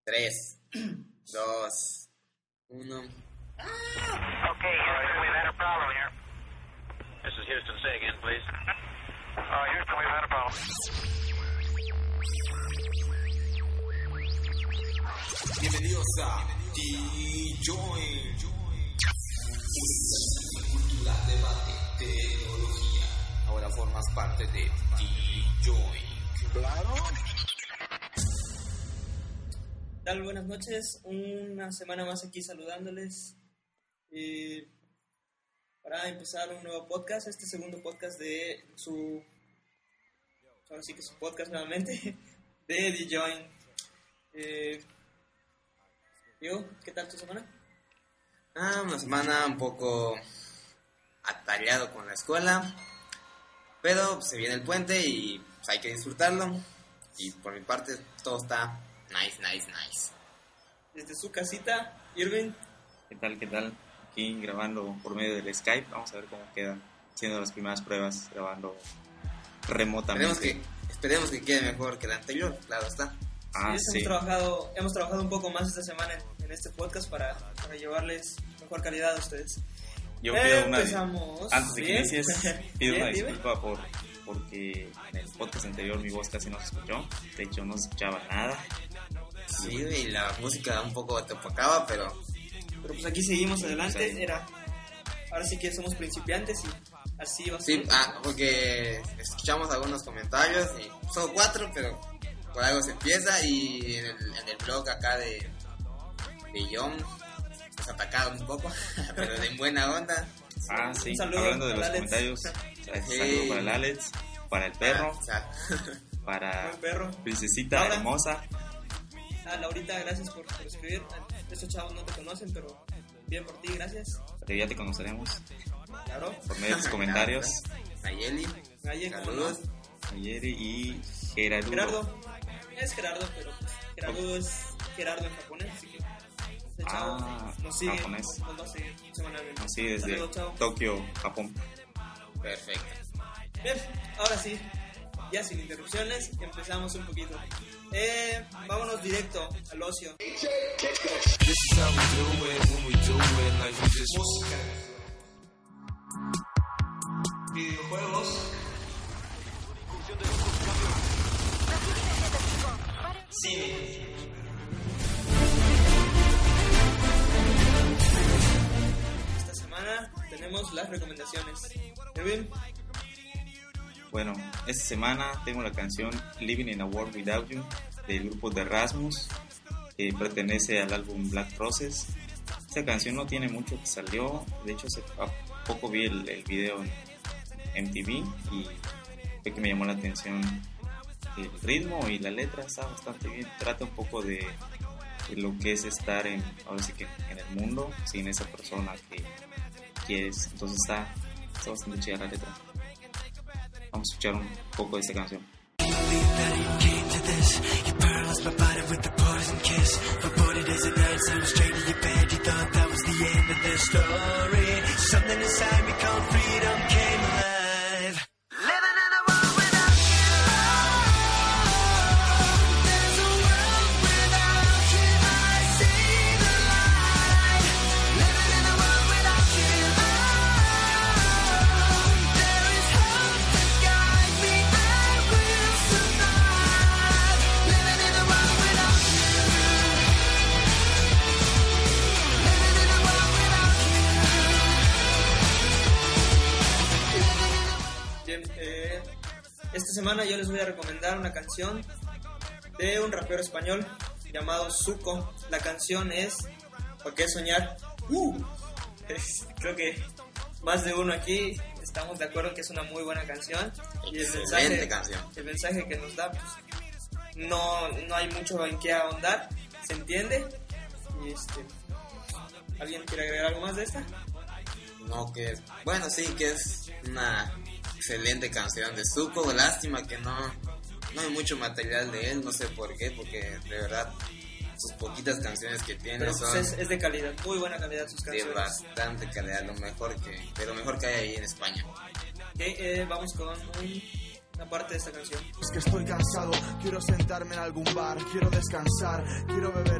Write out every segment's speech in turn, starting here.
3, 2, 1. Okay, Houston, we've had a problem here. This is Houston. Say again, please. Houston, we've had a problem. Bienvenidos a D-Join, cultura, debate, tecnología. Ahora formas parte de D-Join. Claro. ¿Qué tal? Buenas noches, una semana más aquí saludándoles para empezar un nuevo podcast, este segundo podcast de su podcast nuevamente de D-Join. Diego, ¿qué tal tu semana? Una semana un poco atareado con la escuela, pero se viene el puente y pues, hay que disfrutarlo. Y por mi parte todo está nice. Desde su casita, Irving. ¿Qué tal? Aquí grabando por medio del Skype. Vamos a ver cómo queda haciendo las primeras pruebas, grabando remotamente. Esperemos que quede mejor que la anterior, claro está. Sí. Hemos trabajado un poco más esta semana en este podcast para llevarles mejor calidad a ustedes. Yo pido antes de que inicies, pido una disculpa porque en el podcast anterior mi voz casi no se escuchó. De hecho, no se escuchaba nada. Sí, y la música un poco te opacaba, pero pues aquí seguimos adelante. Sí. Ahora sí que somos principiantes y así va a ser. Sí, porque escuchamos algunos comentarios y son 4, pero por algo se empieza. Y en el blog acá de John nos atacaron un poco, pero de buena onda. Sí, un saludo hablando de los Alex. Comentarios, saludo para el Alex, para el perro, para perro. Princesita Laura. hermosa. Laurita, gracias por escribir. Estos chavos no te conocen, pero bien por ti, gracias. Pero ya te conoceremos. Claro. Por medio de tus comentarios. Nayeli, saludos. Nayeli y Gerardo. Gerardo, es Gerardo, pero Gerardo es Gerardo en japonés, así que el chavo nos sigue, japonés. Nos va a seguir semanalmente. Nos sigue desde Saludos, Tokio, Japón. perfecto. Bien, ahora sí, ya sin interrupciones, empezamos un poquito. Vámonos directo al ocio. Música, videojuegos, cine. Esta semana tenemos las recomendaciones. Erwin. Bueno, esta semana tengo la canción Living in a World Without You del grupo de Rasmus, que pertenece al álbum Black Roses. Esta canción no tiene mucho que salió, de hecho hace poco vi el video en MTV y fue que me llamó la atención el ritmo y la letra. Está bastante bien, trata un poco de lo que es estar ahora sí que en el mundo sin esa persona que quieres. Entonces está bastante chida la letra. Vamos a escuchar un poco de esta canción. Esta semana yo les voy a recomendar una canción de un rapero español llamado Zuko. La canción es ¿Por qué soñar? Creo que más de uno aquí estamos de acuerdo que es una muy buena canción. Y el mensaje que nos da, pues, no hay mucho en qué ahondar, se entiende. Y ¿alguien quiere agregar algo más de esta? No, bueno, sí, que es una excelente canción de Zuko. Lástima que no hay mucho material de él, no sé por qué, porque de verdad sus poquitas canciones que tiene pero son es de calidad, muy buena calidad sus canciones. De bastante calidad, lo mejor que hay ahí en España. Okay, vamos con una parte de esta canción. Es que estoy cansado, quiero sentarme en algún bar, quiero descansar, quiero beber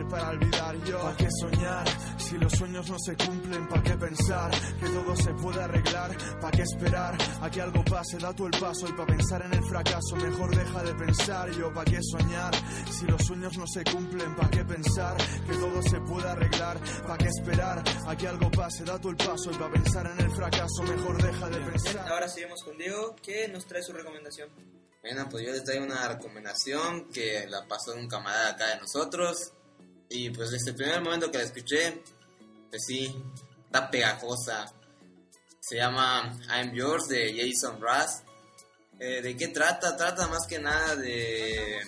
para olvidar. Yo, ¿pa' qué soñar? Si los sueños no se cumplen, ¿pa' qué pensar? Que todo se puede arreglar, ¿pa' qué esperar? A que algo pase, da tú el paso. Y pa' pensar en el fracaso, mejor deja de pensar. Yo, ¿pa' qué soñar? Si los sueños no se cumplen, ¿pa' qué pensar? Que todo se puede arreglar, ¿pa' qué esperar? A que algo pase, da tú el paso. Y pa' pensar en el fracaso, mejor deja de pensar. Bien, ahora seguimos con Diego, que nos trae su recomendación. Bueno, pues yo les traigo una recomendación que la pasó un camarada acá de nosotros. Y pues desde el primer momento que la escuché, pues sí, está pegajosa. Se llama I'm Yours de Jason Mraz. ¿De qué trata? Trata más que nada de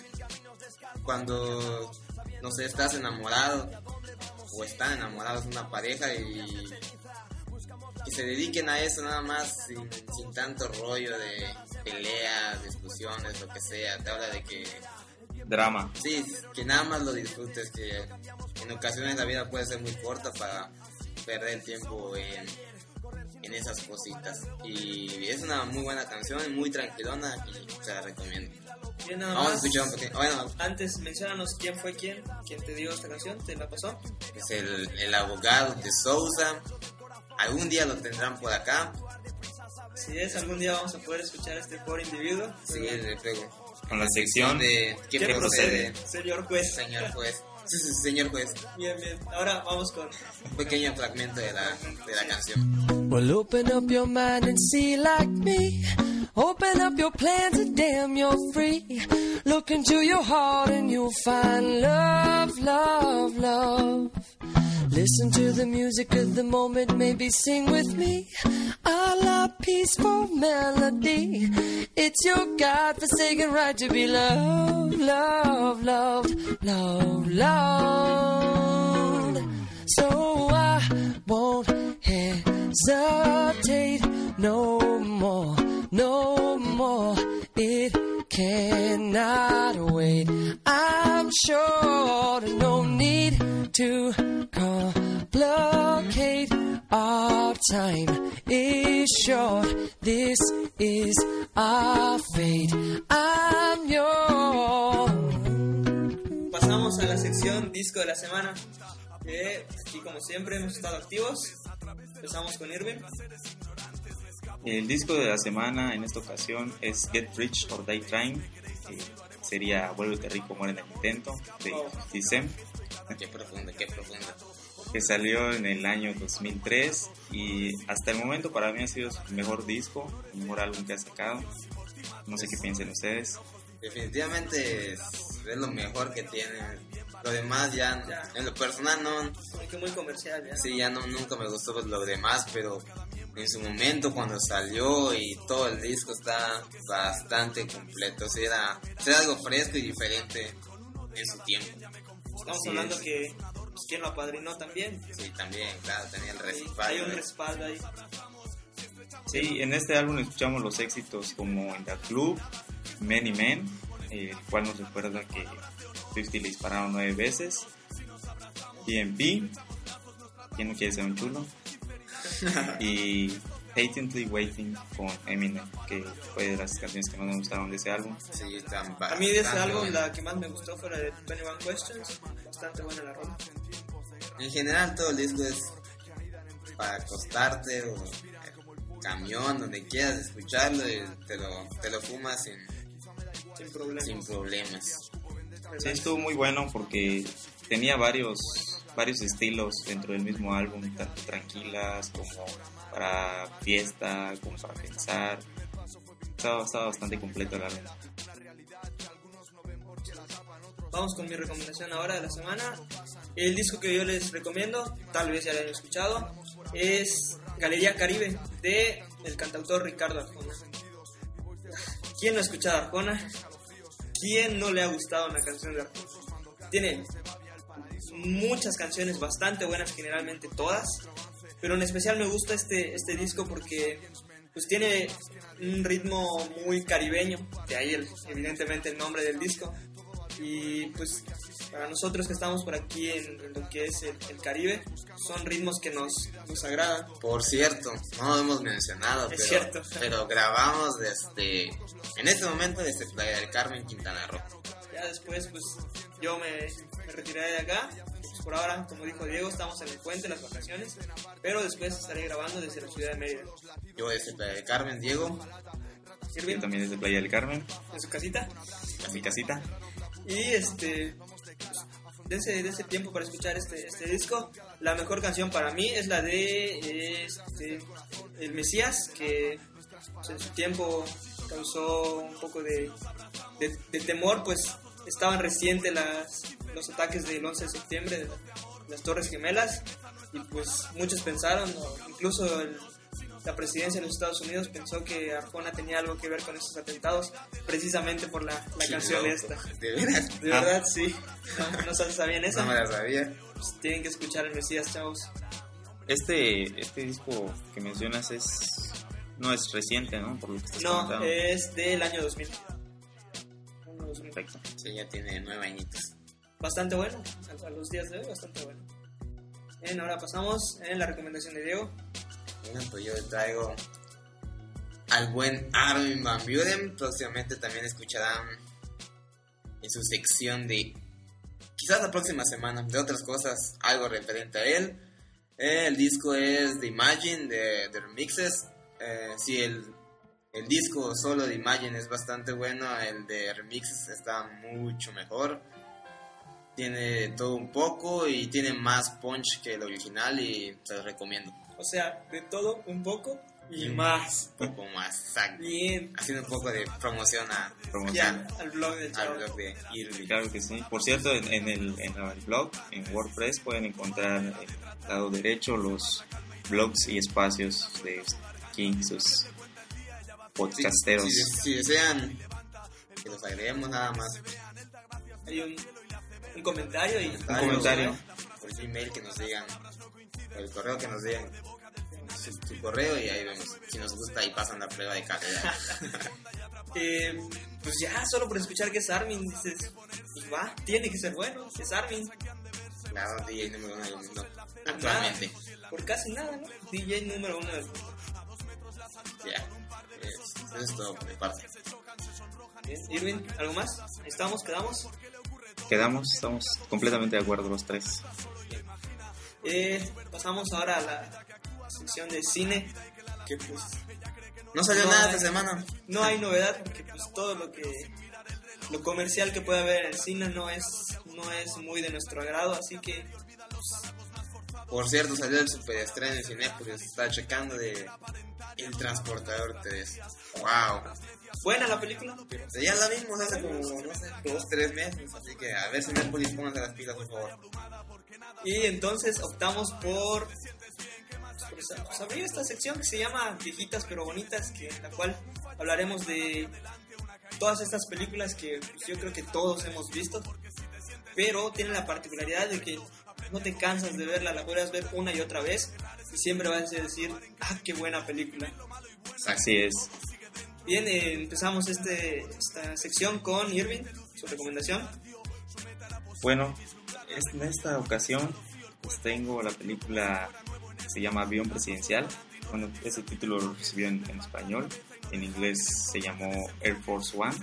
cuando, no sé, estás enamorado o están enamorados de una pareja y que se dediquen a eso nada más sin tanto rollo de peleas, discusiones, lo que sea. Te habla de que Drama. sí, que nada más lo disfrutes, que en ocasiones la vida puede ser muy corta para perder el tiempo en esas cositas. Y es una muy buena canción, muy tranquilona y se la recomiendo. Bien, nada Vamos a más. escuchar un poquito. Bueno, Antes, menciónanos quién fue quién te dio esta canción, te la pasó. es el abogado de Sousa. Algún día lo tendrán por acá. Si es, algún día vamos a poder escuchar a este pobre individuo. Sí, le pego. Con la sección De ¿Qué ¿Qué procede? Señor juez. Señor juez. Sí, sí, señor juez. Bien, bien. Ahora vamos con... Un pequeño fragmento de la canción. Well, open up your mind and see like me. Open up your plans and damn, you're free. Look into your heart and you'll find love, love, love. Listen to the music of the moment, maybe sing with me. A la peaceful melody. It's your God-forsaken right to be loved, loved, loved, loved, loved. So I won't hesitate no more, no more. It cannot wait. I'm sure no need to complicate. Our time is short. This is our fate. I'm yours. Pasamos a la sección disco de la semana. Que aquí, como siempre, hemos estado activos. Empezamos con Irving. El disco de la semana en esta ocasión es Get Rich or Die Trying, que sería Vuélvete rico, muere en el intento, de Dicem, Qué profundo, qué profundo. que salió en el año 2003 y hasta el momento para mí ha sido su mejor disco, el mejor álbum que ha sacado. No sé qué piensen ustedes. Definitivamente es lo mejor que tiene. Lo demás ya, en lo personal no, Muy comercial, ¿ya? sí, ya no, nunca me gustó lo demás, pero en su momento cuando salió y todo el disco está bastante completo, o sea, era algo fresco y diferente en su tiempo. Estamos Así hablando es. que pues, quien lo apadrinó también. Sí, también, claro, tenía el Hay respaldo. un respaldo ahí. Sí, en este álbum escuchamos los éxitos como In The Club, Many Men, el cual nos recuerda que 50 le dispararon 9 veces, DMP, ¿quién no quiere ser un chulo? Y Patiently Waiting con Eminem, que fue de las canciones que más me gustaron de ese álbum. Sí, están A mí de ese bastante álbum buenas. la que más me gustó fue la de 21 Questions. Bastante buena la rola. En general todo el disco es para acostarte o camión, donde quieras escucharlo y te lo fumas Sin problemas. sin problemas. Sí, estuvo muy bueno porque tenía varios estilos dentro del mismo álbum, tanto tranquilas como para fiesta, como para pensar. Estaba bastante completo el álbum. Vamos con mi recomendación ahora de la semana. El disco que yo les recomiendo, tal vez ya lo hayan escuchado, es Galería Caribe de el cantautor Ricardo Arjona. ¿Quién no ha escuchado a Arjona? ¿Quién no le ha gustado una canción de Arjona? Tiene muchas canciones bastante buenas, generalmente todas, pero en especial me gusta este disco porque pues tiene un ritmo muy caribeño, de ahí evidentemente el nombre del disco. Y pues para nosotros que estamos por aquí en lo que es el Caribe, son ritmos que nos agradan. Por cierto, no lo hemos mencionado, Es cierto. pero grabamos en este momento desde Playa del Carmen, Quintana Roo. Ya después pues yo me retiraré de acá por ahora, como dijo Diego, estamos en el puente, las vacaciones, pero después estaré grabando desde la ciudad de Mérida. Yo desde Playa del Carmen, Diego. Irving, Yo también desde Playa del Carmen, en su casita. a mi casita. Y dense tiempo para escuchar este disco. La mejor canción para mí es la de El Mesías, que pues, en su tiempo causó un poco de temor, pues estaban recientes los ataques del 11 de septiembre de las Torres Gemelas, y pues muchos pensaron, o incluso la presidencia de los Estados Unidos pensó que Arjona tenía algo que ver con estos atentados, precisamente por la canción loco. esta. ¿De veras? De verdad, sí. No sabían eso. No me la sabía. Pues tienen que escuchar El Mesías, chavos. Este disco que mencionas no es reciente, ¿no? Por lo que estás No, comentando. es del año 2000. Año 2000. Perfecto. Sí, ya tiene 9 añitos. Bastante bueno, a los días de hoy, bastante bueno. Bien, ahora pasamos en la recomendación de Diego. Bueno, pues yo traigo al buen Armin van Buuren. Próximamente también escucharán en su sección de, quizás la próxima semana, de otras cosas, algo referente a él. El disco es The Imagine de Remixes. Sí, el disco solo de Imagine es bastante bueno, el de Remixes está mucho mejor. Tiene todo un poco y tiene más punch que el original y se los recomiendo. O sea, de todo un poco y más. Un poco más, exacto. Bien. Haciendo un poco de promoción Ya, al blog del al chavo. blog de Irving. Claro que sí. Por cierto, en el blog, en WordPress, pueden encontrar en el lado derecho los blogs y espacios de aquí, sus podcasteros. Si desean que los agreguemos nada más. Hay un comentario y... Un comentario. Por Gmail que nos digan, por el correo que nos digan su correo y ahí vemos. Si nos gusta y pasan la prueba de calidad. Pues ya, solo por escuchar que es Armin, dices, pues va, tiene que ser bueno, es Armin. Claro, DJ número 1 del mundo. Actualmente. Por casi nada, ¿no? DJ número 1 del mundo. Ya. Eso es todo por mi parte. Bien. Irving, ¿algo más? ¿Estamos? ¿Quedamos? Estamos completamente de acuerdo los tres. Pasamos ahora a la sección de cine, que pues No salió No nada hay- esta semana. no hay novedad, porque pues todo lo comercial que puede haber en el cine no es muy de nuestro agrado, así que Por cierto, salió el superestreno en Cinépolis. Estaba checando de El Transportador 3. ¡Wow! buena la película. Ya la vimos hace como, no sé, 2-3 meses. Así que a ver, Cinépolis, pónganse las pilas, por favor. Y entonces optamos por abrir esta sección que se llama Viejitas pero Bonitas, en la cual hablaremos de todas estas películas que pues, yo creo que todos hemos visto, pero tienen la particularidad de que no te cansas de verla, la puedes ver una y otra vez y siempre vas a decir, ah, qué buena película. Así es. Bien, empezamos esta sección con Irving, su recomendación. Bueno, en esta ocasión pues tengo la película que se llama Avión Presidencial. Bueno, ese título lo recibió en español. En inglés se llamó Air Force One.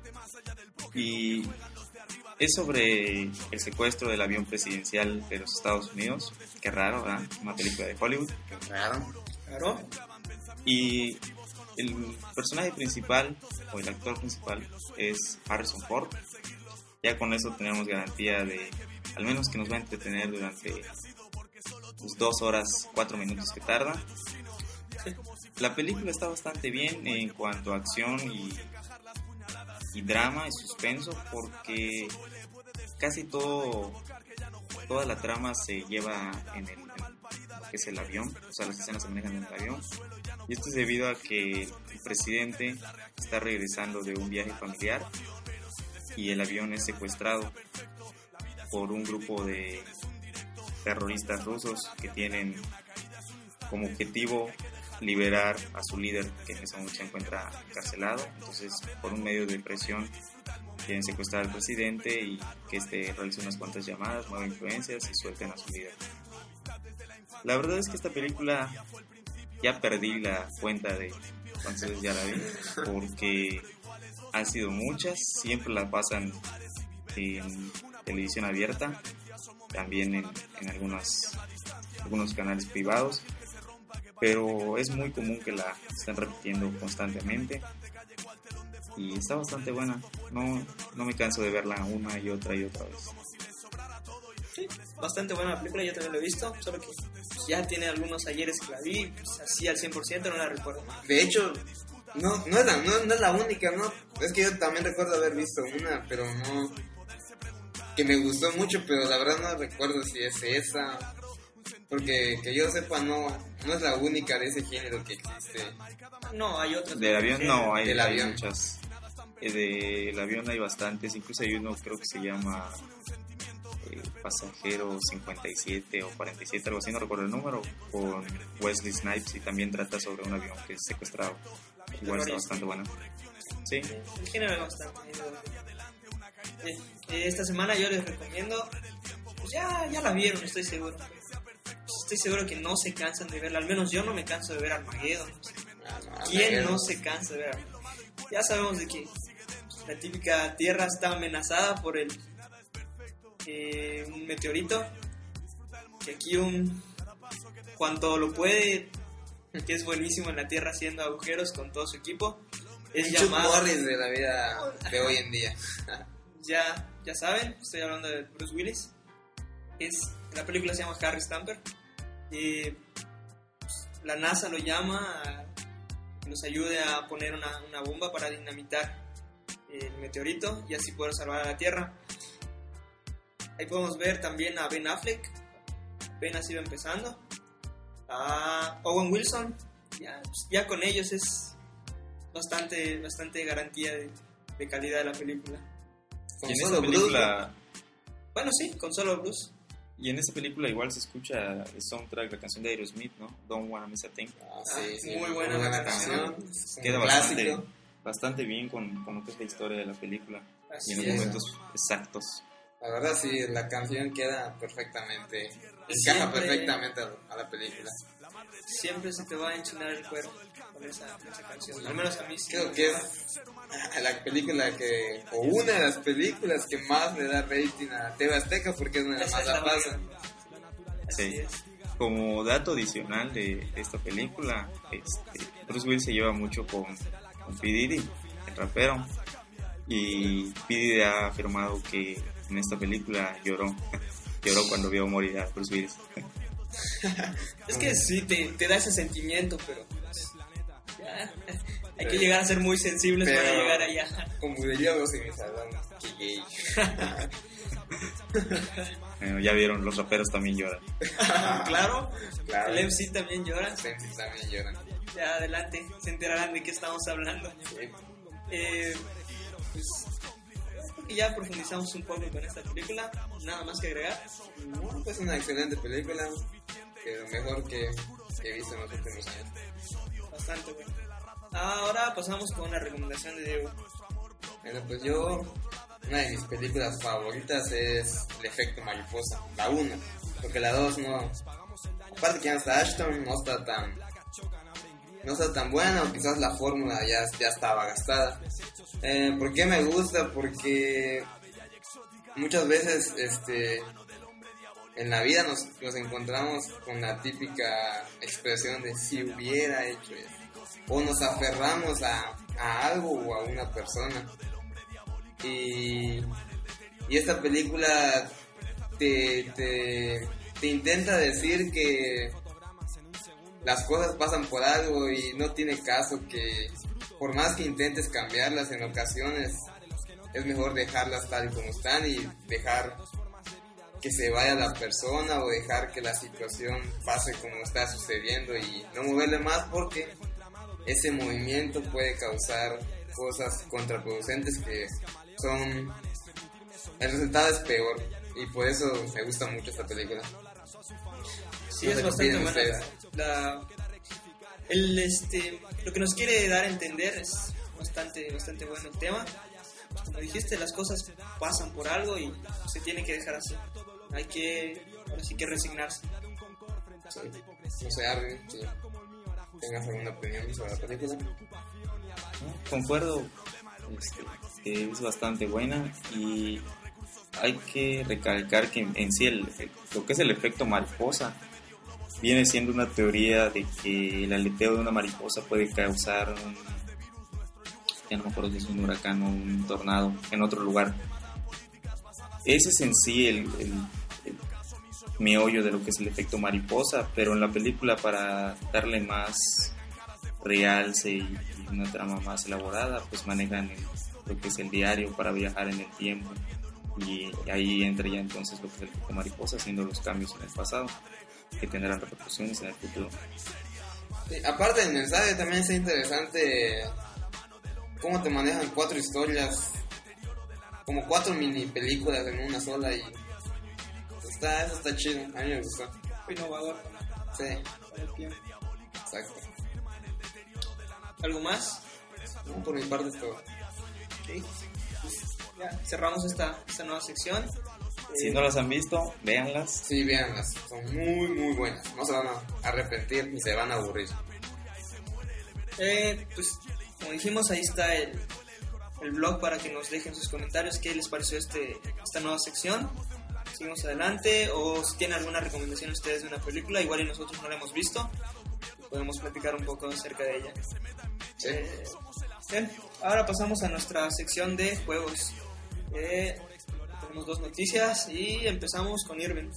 Y es sobre el secuestro del avión presidencial de los Estados Unidos. Qué raro, ¿verdad? Una película de Hollywood. Claro. Claro. Y el personaje principal, o el actor principal, es Harrison Ford. Ya con eso tenemos garantía de, al menos que nos va a entretener durante pues, 2 horas, 4 minutos que tarda. La película está bastante bien en cuanto a acción y drama y suspenso, porque casi toda la trama se lleva en lo que es el avión, o sea, las escenas se manejan en el avión. Y esto es debido a que el presidente está regresando de un viaje familiar y el avión es secuestrado por un grupo de terroristas rusos que tienen como objetivo liberar a su líder, que en ese momento se encuentra encarcelado. Entonces, por un medio de presión, quieren secuestrar al presidente y que realice unas cuantas llamadas, mueva influencias y suelten a su líder. La verdad es que esta película ya perdí la cuenta de cuántas veces ya la vi, porque han sido muchas, siempre la pasan en televisión abierta también en algunos canales privados, pero es muy común que la estén repitiendo constantemente y está bastante buena. No me canso de verla una y otra vez. Sí, bastante buena la película, yo también lo he visto, solo que ya tiene algunos ayeres que la vi, pues así al 100% no la recuerdo. De hecho, no es la única, ¿no? Es que yo también recuerdo haber visto una, pero no... que me gustó mucho, pero la verdad no recuerdo si es esa... Porque que yo sepa, no es la única de ese género que existe. No, hay otras. Del avión no, hay avión. muchas. Del avión hay bastantes, incluso hay uno creo que se llama Pasajero 57 o 47, algo así, no recuerdo el número, con Wesley Snipes y también trata sobre un avión que es secuestrado. Igual está bastante bueno. Sí. El género es bastante. Esta semana yo les recomiendo, pues ya la vieron, estoy seguro. Estoy seguro que no se cansan de verla, al menos yo no me canso de ver Armageddon. ¿Quién no se cansa de ver Armageddon? Ya sabemos de que la típica Tierra está amenazada por un meteorito, que aquí cuanto lo puede, que es buenísimo en la Tierra haciendo agujeros con todo su equipo, es Chuck llamado... Norris de la vida de hoy en día. Ya saben, estoy hablando de Bruce Willis. La película se llama Harry Stamper. La NASA lo llama a que nos ayude a poner una bomba para dinamitar el meteorito y así poder salvar a la Tierra. Ahí podemos ver también a Ben Affleck, apenas iba empezando, a Owen Wilson. Ya con ellos es bastante garantía de calidad de la película. ¿Y en esta película? Bueno, sí, con solo Bruce. Y en esta película igual se escucha el soundtrack, la canción de Aerosmith, ¿no? Don't Wanna Miss a Thing. Sí, muy buena canción. Queda bastante bien con lo que es la historia de la película. Así y en los momentos exactos. La verdad sí, la canción queda perfectamente, encaja perfectamente a la película. Siempre se te va a enchinar el cuero con esa canción, al menos a mí sí. Creo que es la película o una de las películas que más le da rating a TV Azteca, porque es una de las más la pasa. Sí. Como dato adicional de esta película, Bruce Willis se lleva mucho con P. Diddy, el rapero, y P. Diddy ha afirmado que en esta película lloró cuando vio morir a Bruce Willis. Es que sí, te da ese sentimiento, pero hay que llegar a ser muy sensibles para llegar allá. Como diríamos en mi salón, que gay. Bueno, ya vieron, los raperos también lloran. Claro. El MC también llora. El MC también llora. Ya adelante, se enterarán de qué estamos hablando. Sí. Pues creo que ya profundizamos un poco con esta película. Nada más que agregar. No, pues una excelente película, lo mejor que he visto en los últimos años. Bastante bueno. Ahora pasamos con la recomendación de Diego. Bueno, pues una de mis películas favoritas es El Efecto Mariposa, la 1, porque la 2 no, aparte que ya está Ashton, no está tan buena, o quizás la fórmula ya estaba gastada. ¿Por qué me gusta? Porque muchas veces en la vida nos encontramos con la típica expresión de si hubiera hecho eso, o nos aferramos a algo o a una persona, y esta película te intenta decir que las cosas pasan por algo y no tiene caso, que por más que intentes cambiarlas, en ocasiones es mejor dejarlas tal como están y dejar que se vaya la persona, o dejar que la situación pase como está sucediendo y no moverle más, porque ese movimiento puede causar cosas contraproducentes que son... el resultado es peor, y por eso me gusta mucho esta película. Sí, no es bastante buena. Lo que nos quiere dar a entender es bastante bueno el tema. Como dijiste, las cosas pasan por algo y se tiene que dejar así. Hay que, ahora sí que resignarse. Sí. No sé, Arvin, si tengas alguna opinión sobre la película. Concuerdo, que es bastante buena, y hay que recalcar que en sí lo que es el efecto mariposa viene siendo una teoría de que el aleteo de una mariposa puede causar ya no me acuerdo si es un huracán o un tornado en otro lugar. Ese es en sí el meollo de lo que es el efecto mariposa, pero en la película, para darle más realce y una trama más elaborada, pues manejan lo que es el diario para viajar en el tiempo, y ahí entra ya entonces lo que es el efecto mariposa, haciendo los cambios en el pasado que tendrán repercusiones en el futuro. Sí, aparte del mensaje, también es interesante cómo te manejan 4 historias, como 4 mini películas en una sola, y eso está chido, a mí me gustó. Innovador. Sí, El tiempo. exacto. ¿Algo más? No, por mi parte es todo. Ok. Pues ya cerramos esta nueva sección. Si no las han visto, véanlas. Sí, véanlas, son muy muy buenas, no se van a arrepentir ni se van a aburrir. Pues como dijimos, ahí está el blog para que nos dejen sus comentarios qué les pareció esta nueva sección. Seguimos adelante, o si tienen alguna recomendación ustedes de una película, igual y nosotros no la hemos visto, podemos platicar un poco acerca de ella. Sí. Bien, ahora pasamos a nuestra sección de juegos. Tenemos 2 noticias y empezamos con Irving.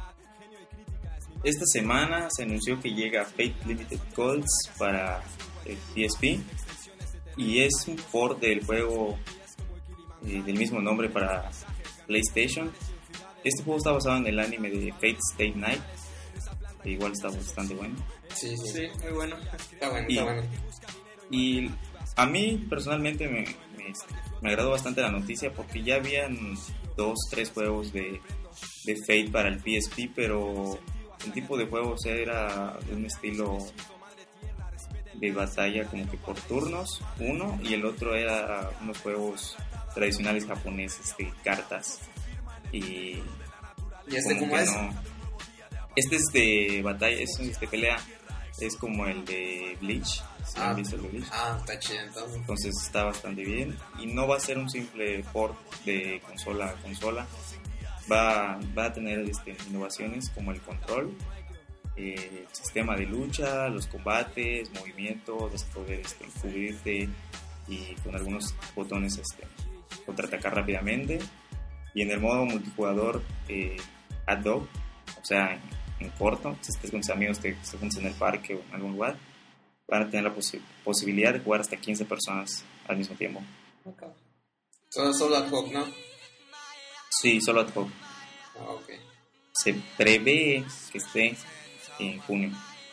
Esta semana se anunció que llega Fate Limited Goals para el PSP, y es un port del juego del mismo nombre para PlayStation. Este juego está basado en el anime de Fate Stay Night, que igual está bastante bueno. Sí, Sí, muy bueno. está bueno. Y a mí personalmente me agradó bastante la noticia, porque ya habían 2-3 juegos de Fate para el PSP, pero el tipo de juegos era de un estilo de batalla como que por turnos, uno, y el otro era unos juegos tradicionales japoneses de cartas. ¿Y este cómo es? Este es de batalla, es de pelea, es como el de Bleach. ¿Sí han visto el de Bleach? Está chido entonces. Entonces está bastante bien, y no va a ser un simple port de consola a consola. Va a tener innovaciones como el control, el sistema de lucha, los combates, movimientos, vas a poder cubrirte y con algunos botones contraatacar rápidamente. Y en el modo multijugador ad hoc, o sea, en corto, si estés con tus amigos, te juntas en el parque o en algún lugar, van a tener la posibilidad de jugar hasta 15 personas al mismo tiempo. Okay. Solo ad hoc, ¿no? Sí, solo ad hoc. Ok. Se prevé que esté en junio.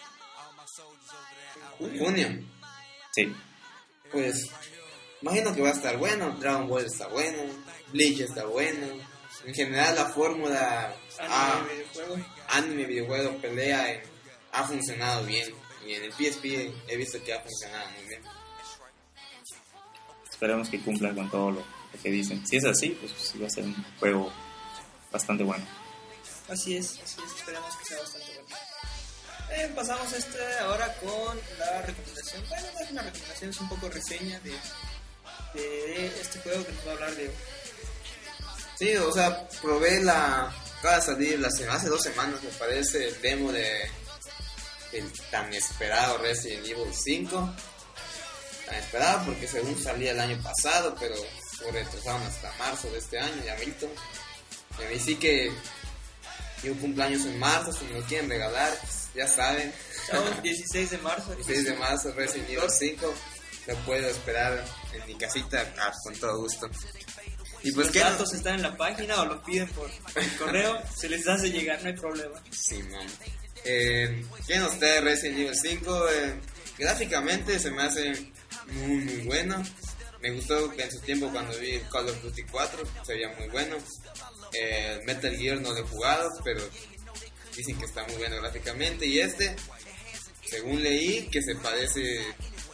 ¿Junio? Sí. Pues imagino que va a estar bueno. Dragon Ball está bueno, Bleach está bueno. En general la fórmula anime, videojuego, pelea ha funcionado bien. Y en el PSP he visto que ha funcionado muy bien. Esperemos que cumplan con todo lo que dicen. Si es así, pues sí va a ser un juego bastante bueno. Así es, esperamos que sea bastante bueno. Pasamos ahora con la recomendación. Bueno, no es una recomendación, es un poco reseña de este juego que nos va a hablar de. Sí, o sea, probé acaba de salir hace 2 semanas, me parece, el demo del tan esperado Resident Evil 5. Tan esperado porque según salía el año pasado, pero lo retrasaron hasta marzo de este año, ya visto. Y a mí sí que yo cumpleaños en marzo, si me lo quieren regalar, pues, ya saben. Estamos 16 de marzo. 16 de marzo, Resident Evil 5. Lo puedo esperar en mi casita con todo gusto. Y pues, los datos están en la página o lo piden por correo, se les hace llegar, no hay problema. Sí, man. ¿Quién nos trae Resident Evil 5? Gráficamente se me hace muy muy bueno. Me gustó que en su tiempo cuando vi Call of Duty 4 se veía muy bueno. Metal Gear no lo he jugado, pero dicen que está muy bueno gráficamente. Y según leí, que se parece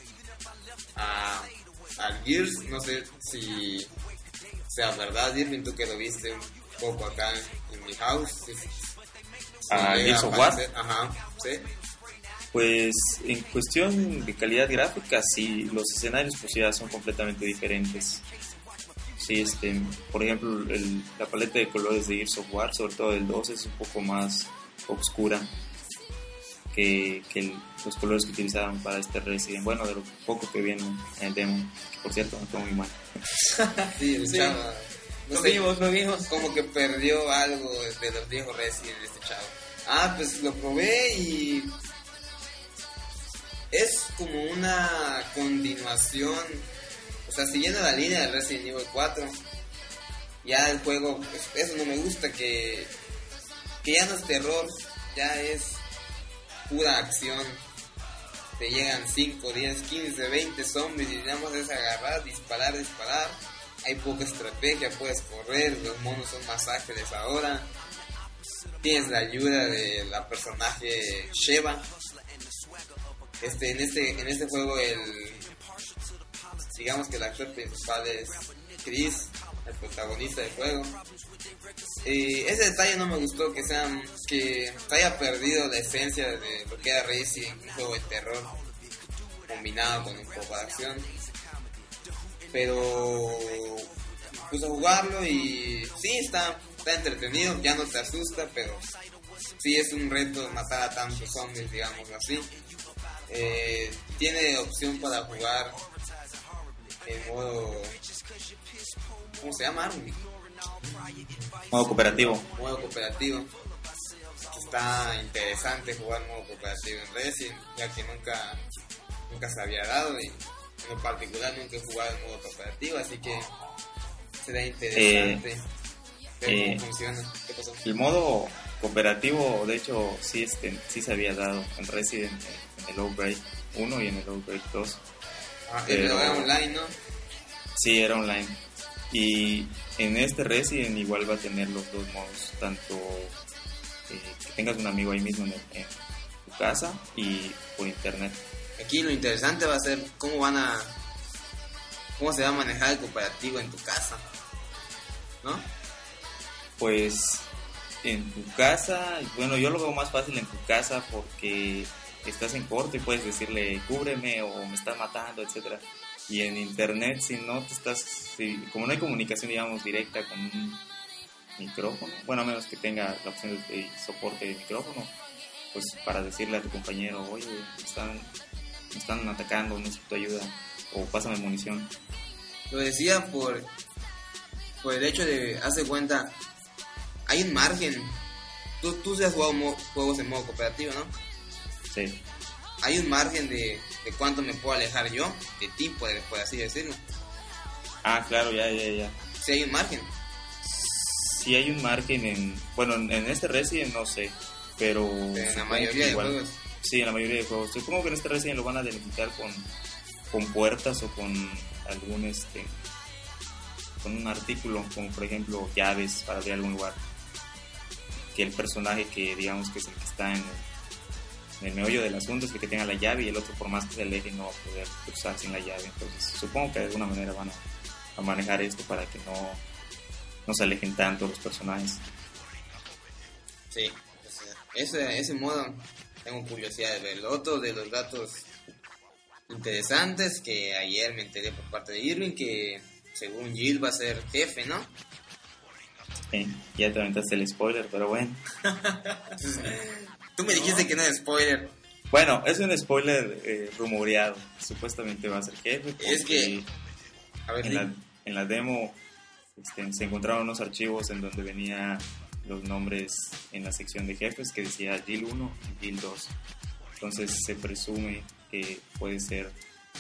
al Gears. No sé si sea verdad, Irving, tú que lo viste un poco acá en mi house. Gears of War. Ajá, sí. Pues en cuestión de calidad gráfica, sí, los escenarios pues ya son completamente diferentes. Sí, por ejemplo, la paleta de colores de Gears of War, sobre todo el 2, es un poco más oscura que los colores que utilizaban para este Resident. Bueno, de lo poco que viene en el demo, que por cierto me quedó muy mal. Sí, el Sí. chavo. Lo vimos. Como que perdió algo de los viejos Resident este chavo. Ah, pues lo probé y es como una continuación, o sea, siguiendo la línea de Resident Evil 4. Ya el juego, pues, eso no me gusta, que ya no es terror, ya es pura acción. Te llegan 5, 10, 15, 20 zombies y nada más es agarrar, disparar. Hay poca estrategia, puedes correr, los monos son más ágiles ahora. Tienes la ayuda de la personaje Sheva. En este juego digamos que el actor principal es Chris, el protagonista del juego. Ese detalle no me gustó, que se haya perdido la esencia de lo que era Resident, un juego de terror combinado con un poco de acción. Pero puse a jugarlo y sí, está entretenido, ya no te asusta, pero sí es un reto matar a tantos zombies, digámoslo así. Tiene opción para jugar en modo, ¿cómo se llama? Modo cooperativo. Modo cooperativo. Está interesante jugar modo cooperativo en Resident, ya que nunca se había dado, y en lo particular nunca he jugado en modo cooperativo, así que será interesante ver cómo funciona. ¿Qué pasó? El modo cooperativo, de hecho, sí se había dado en Resident, en el Outbreak 1 y en el Outbreak 2. Pero era online, ¿no? Sí, era online. Y en este Resident igual va a tener los dos modos, tanto que tengas un amigo ahí mismo en tu casa y por internet. Aquí lo interesante va a ser cómo se va a manejar el cooperativo en tu casa, ¿no? Pues en tu casa, bueno, yo lo veo más fácil en tu casa porque estás en corto y puedes decirle cúbreme o me estás matando, etcétera. Y en internet, como no hay comunicación, digamos, directa con un micrófono, bueno, a menos que tenga la opción de soporte de micrófono, pues para decirle a tu compañero, oye, me están atacando, necesito ayuda, o pásame munición. Lo decía por el hecho de, hace cuenta, hay un margen. Tú sí has jugado juegos en modo cooperativo, ¿no? Sí. Hay un margen de cuánto me puedo alejar yo de ti, por así decirlo. Ah, claro, ya. Sí hay un margen. Sí hay un margen en este Resident no sé, pero en la mayoría de juegos. Sí, en la mayoría de juegos. Supongo que en este Resident lo van a delimitar con puertas o con algún con un artículo, como por ejemplo llaves para abrir algún lugar. Que el personaje que digamos que es el que está en el meollo del asunto es el que tenga la llave, y el otro, por más que se aleje, no va a poder cruzar sin la llave. Entonces supongo que de alguna manera van a manejar esto para que no se alejen tanto los personajes. Sí, ese modo tengo curiosidad de verlo. Otro de los datos interesantes que ayer me enteré por parte de Irving, que según Jill va a ser jefe, ¿no? Sí, ya te aventaste el spoiler, pero bueno. Tú me dijiste que no es spoiler. Bueno, es un spoiler rumoreado. Supuestamente va a ser jefe. Es que, a ver, en la demo se encontraron unos archivos en donde venía los nombres en la sección de jefes que decía Jill 1 y Jill 2. Entonces se presume que puede ser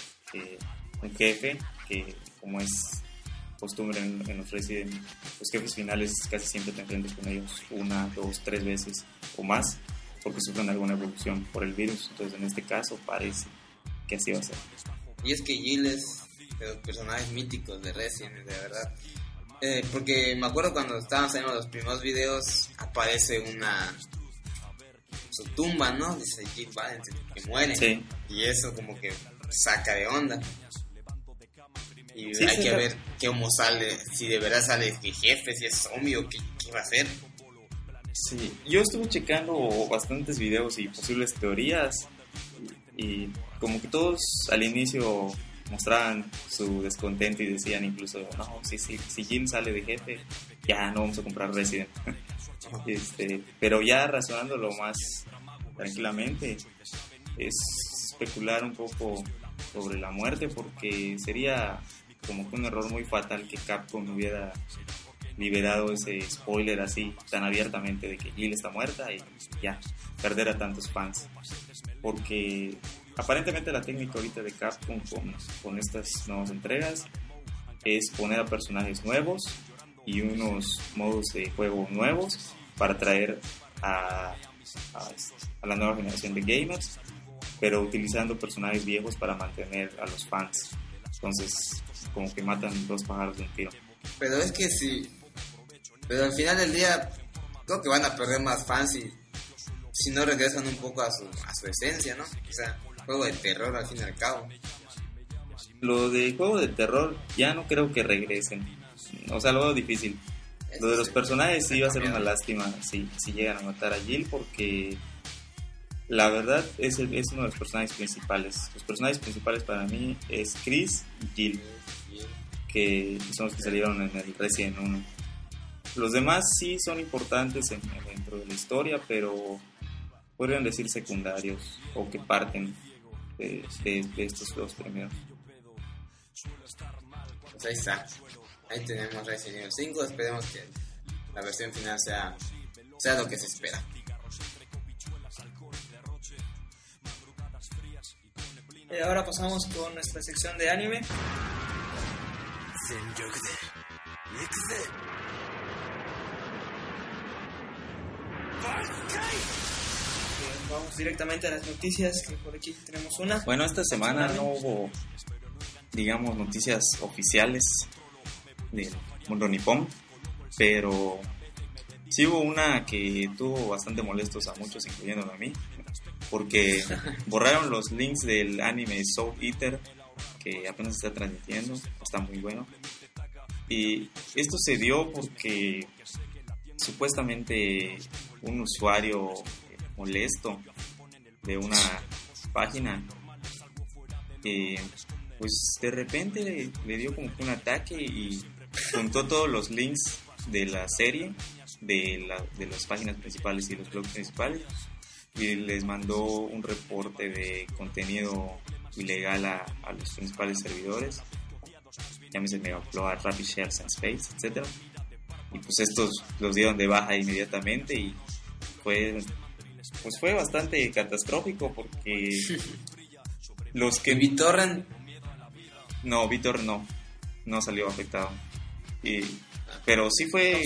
un jefe que, como es costumbre en los Resident, los jefes finales casi siempre te enfrentas con ellos 1, 2, 3 veces o más, porque sufren alguna evolución por el virus. Entonces en este caso parece que así va a ser. Y es que Jill es de los personajes míticos de Resident, de verdad. Porque me acuerdo cuando estaban saliendo los primeros videos, aparece su tumba, ¿no? Dice Jill Valentine, que muere. Sí. Y eso como que saca de onda. Y Sí, hay sí, que claro. ver cómo sale, si de verdad sale que jefe, si es zombie o qué va a hacer. Sí, yo estuve checando bastantes videos y posibles teorías, y como que todos al inicio mostraban su descontento y decían incluso, no, si Jill sale de jefe, ya no vamos a comprar Resident. Pero ya razonándolo más tranquilamente, es especular un poco sobre la muerte, porque sería como que un error muy fatal que Capcom hubiera liberado ese spoiler así tan abiertamente de que Jill está muerta y ya, perder a tantos fans, porque aparentemente la técnica ahorita de Capcom con estas nuevas entregas es poner a personajes nuevos y unos modos de juego nuevos para atraer a la nueva generación de gamers, pero utilizando personajes viejos para mantener a los fans. Entonces como que matan dos pájaros de un tiro. Pero es que sí, pero al final del día creo que van a perder más fans si no regresan un poco a su esencia, ¿no? O sea, juego de terror al fin y al cabo. Lo de juego de terror ya no creo que regresen, o sea, lo veo difícil. Lo de los personajes sí va a ser una lástima si llegan a matar a Jill, porque la verdad es uno de los personajes principales. Los personajes principales para mí es Chris y Jill, que son los que salieron en el Resident 1. Los demás sí son importantes dentro de la historia, pero podrían decir secundarios o que parten de estos dos primeros. Pues ahí está. Ahí tenemos Resident Evil 5. Esperemos que la versión final sea lo que se espera. Y ahora pasamos con nuestra sección de anime. Vamos directamente a las noticias, que por aquí tenemos una. Bueno, esta semana no hubo, digamos, noticias oficiales del mundo nipón, pero sí hubo una que tuvo bastante molestos a muchos, incluyéndome a mí, porque borraron los links del anime Soul Eater, que apenas se está transmitiendo, está muy bueno. Y esto se dio porque supuestamente un usuario molesto de una página, pues de repente le dio como que un ataque y juntó todos los links de la serie, de las páginas principales y los blogs principales, y les mandó un reporte de contenido ilegal a los principales servidores, llámese Megaupload, Rapid Share, Space, etc. Y pues estos los dieron de baja inmediatamente y fue bastante catastrófico, porque los que... ¿BitTorrent? No, BitTorrent no salió afectado. Pero sí fue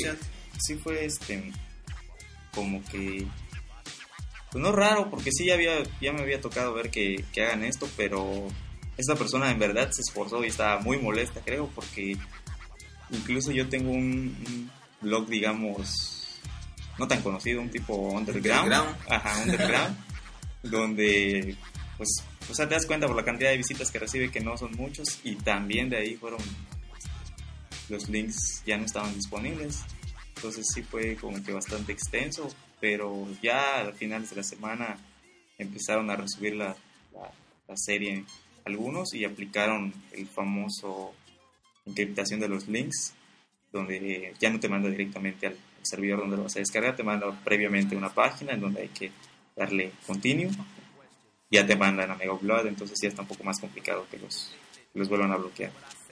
como que, pues no raro, porque sí ya me había tocado ver que hagan esto, pero esta persona en verdad se esforzó y estaba muy molesta, creo, porque incluso yo tengo un blog, digamos, no tan conocido, un tipo underground, donde pues, o sea, te das cuenta por la cantidad de visitas que recibe que no son muchos, y también de ahí los links ya no estaban disponibles. Entonces sí fue como que bastante extenso, pero ya a finales de la semana empezaron a resubir la serie algunos y aplicaron el famoso encriptación de los links, donde ya no te manda directamente al servidor donde lo vas a descargar, te manda previamente una página en donde hay que darle continue, ya te mandan a Megaupload, entonces ya está un poco más complicado que los vuelvan a bloquear.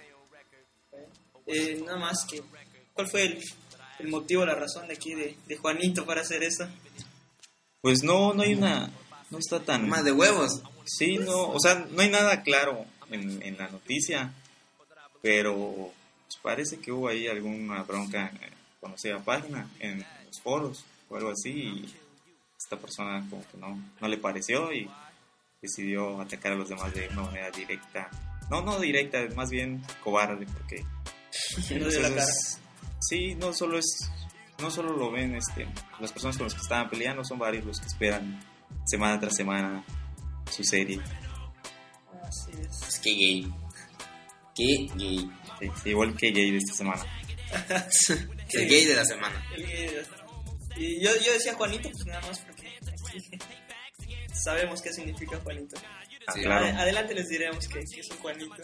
Nada más que, ¿cuál fue el motivo, la razón de aquí de Juanito para hacer eso? Pues no está tan... Más de huevos. Sí, no, o sea, no hay nada claro en la noticia, pero pues parece que hubo ahí alguna bronca conocida página en los foros o algo así, y esta persona como que no le pareció y decidió atacar a los demás de una manera directa. No directa, más bien cobarde, porque no dio la cara. Sí, no solo lo ven las personas con las que estaban peleando, son varios los que esperan semana tras semana su serie. Así es. Es que gay. Qué gay. Sí, igual que gay de esta semana. El gay de la semana. Y yo decía Juanito, pues nada más porque sabemos qué significa Juanito. Ah, Sí, claro. Adelante les diremos que es un Juanito.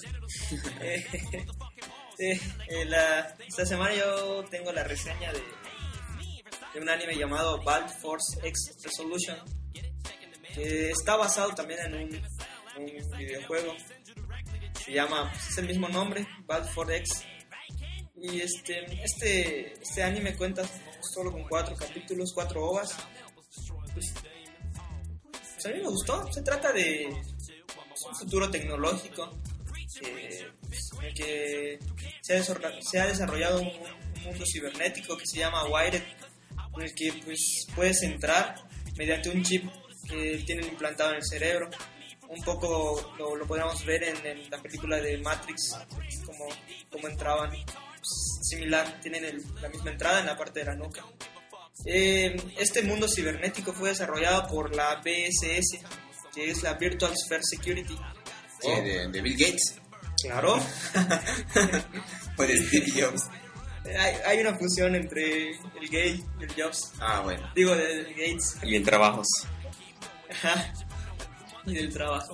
Esta semana yo tengo la reseña de un anime llamado Bald Force X Resolution, que está basado también en un videojuego. Se llama, pues, es el mismo nombre, Bald Force X. Y este anime cuenta solo con 4 capítulos, 4 OVAs. Pues a mí me gustó. Se trata de un futuro tecnológico en el que se ha desarrollado un mundo cibernético que se llama Wired, en el que pues puedes entrar mediante un chip que tienen implantado en el cerebro. Un poco lo podríamos ver en la película de Matrix, como entraban, pues, similar, tienen la misma entrada en la parte de la nuca. Este mundo cibernético fue desarrollado por la BSS, que es la Virtual Sphere Security. Sí, de Bill Gates. Claro. O de Steve Jobs. Hay una fusión entre el gay y el Jobs. Ah, bueno. Digo, del Gates. Y el trabajos. Ajá. Y del trabajo.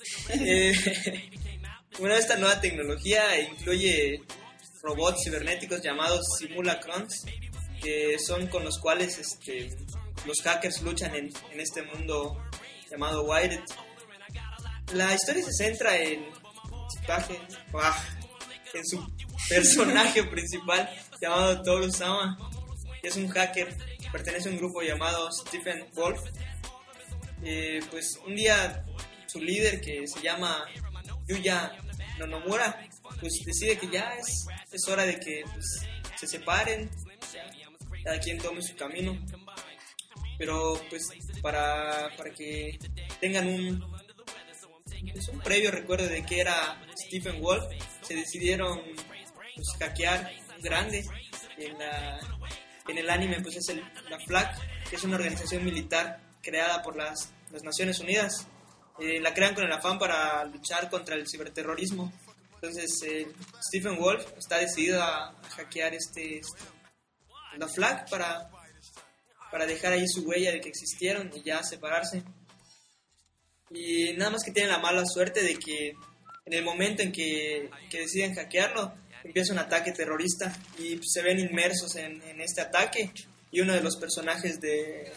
Bueno, esta nueva tecnología incluye robots cibernéticos llamados simulacrons, que son con los cuales los hackers luchan en este mundo llamado Wired. La historia se centra en su personaje principal llamado Toru Sama, que es un hacker, pertenece a un grupo llamado Stephen Wolf. Pues un día su líder, que se llama Yuya Nonomura, pues decide que ya es hora de que pues, se separen, cada quien tome su camino, pero pues para que tengan un previo recuerdo de que era Stephen Wolf, se decidieron pues, hackear un grande en el anime, pues es la FLAG, que es una organización militar creada por las Naciones Unidas. La crean con el afán para luchar contra el ciberterrorismo. Entonces Stephen Wolf está decidido a hackear la FLAG para dejar ahí su huella de que existieron y ya separarse. Y nada más que tienen la mala suerte de que en el momento en que deciden hackearlo, empieza un ataque terrorista y pues, se ven inmersos en este ataque, y uno de los personajes del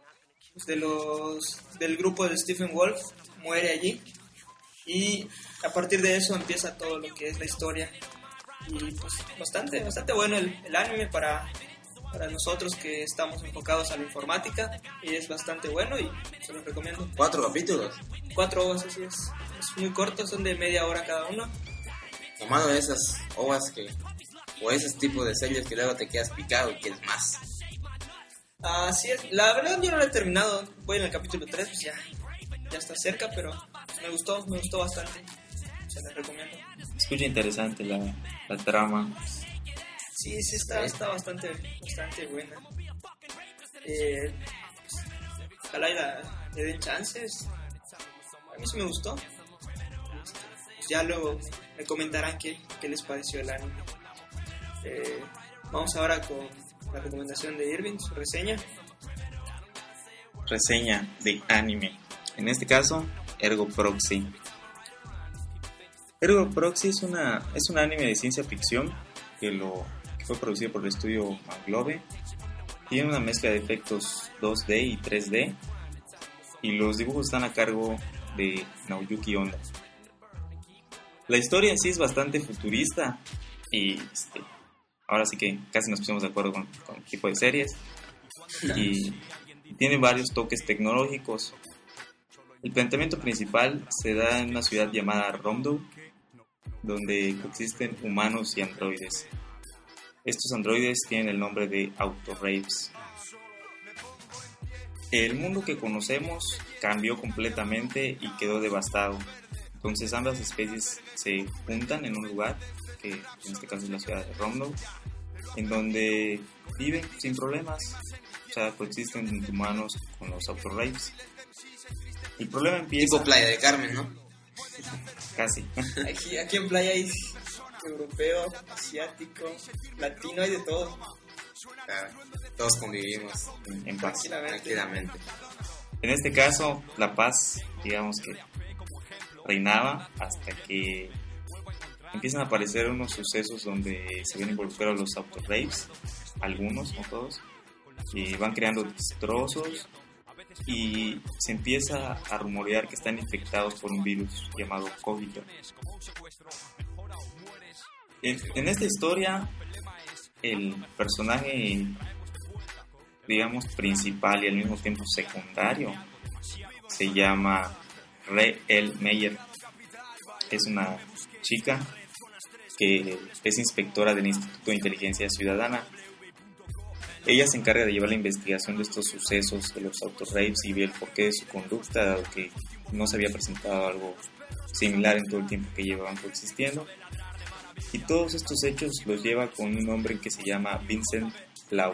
grupo de Stephen Wolf muere allí, y a partir de eso empieza todo lo que es la historia. Y pues bastante bueno el anime para nosotros que estamos enfocados a la informática, y es bastante bueno y se los recomiendo. 4 capítulos. 4 ovas, así es muy corto, son de media hora cada uno. Lo malo de esas ovas o esos tipos de series que luego te quedas picado y quieres más. Así es, la verdad yo no lo he terminado, voy en el capítulo 3, pues ya está cerca, pero me gustó bastante, se les recomiendo. Escucha interesante la trama. Sí, está bastante buena. Ojalá le den chances. A mí sí me gustó. Pues ya luego me comentarán qué les pareció el anime. Vamos ahora con la recomendación de Irving, su reseña. Reseña de anime. En este caso, Ergo Proxy. Ergo Proxy es un anime de ciencia ficción que fue producido por el estudio Manglobe. Tiene una mezcla de efectos 2D y 3D, y los dibujos están a cargo de Naoyuki Honda. La historia en sí es bastante futurista, y ahora sí que casi nos pusimos de acuerdo con el tipo de series, y tiene varios toques tecnológicos. El planteamiento principal se da en una ciudad llamada Romdo, donde coexisten humanos y androides. Estos androides tienen el nombre de Autorapes. El mundo que conocemos cambió completamente y quedó devastado. Entonces ambas especies se juntan en un lugar, que en este caso es la ciudad de Romdo, en donde viven sin problemas. O sea, coexisten humanos con los Autorapes. El problema empieza... Tipo Playa del Carmen, ¿no? Casi. Aquí en Playa hay europeo, asiático, latino, hay de todo. Claro, todos convivimos En paz. tranquilamente. En este caso, la paz, digamos que reinaba hasta que empiezan a aparecer unos sucesos donde se ven involucrados los auto-raves, algunos, no todos, y van creando destrozos y se empieza a rumorear que están infectados por un virus llamado COVID. En esta historia, el personaje, digamos, principal y al mismo tiempo secundario se llama Rael Meyer. Es una chica que es inspectora del Instituto de Inteligencia Ciudadana. Ella se encarga de llevar la investigación de estos sucesos de los auto-rapes y ve el porqué de su conducta, dado que no se había presentado algo similar en todo el tiempo que llevaban coexistiendo. Y todos estos hechos los lleva con un hombre que se llama Vincent Lau,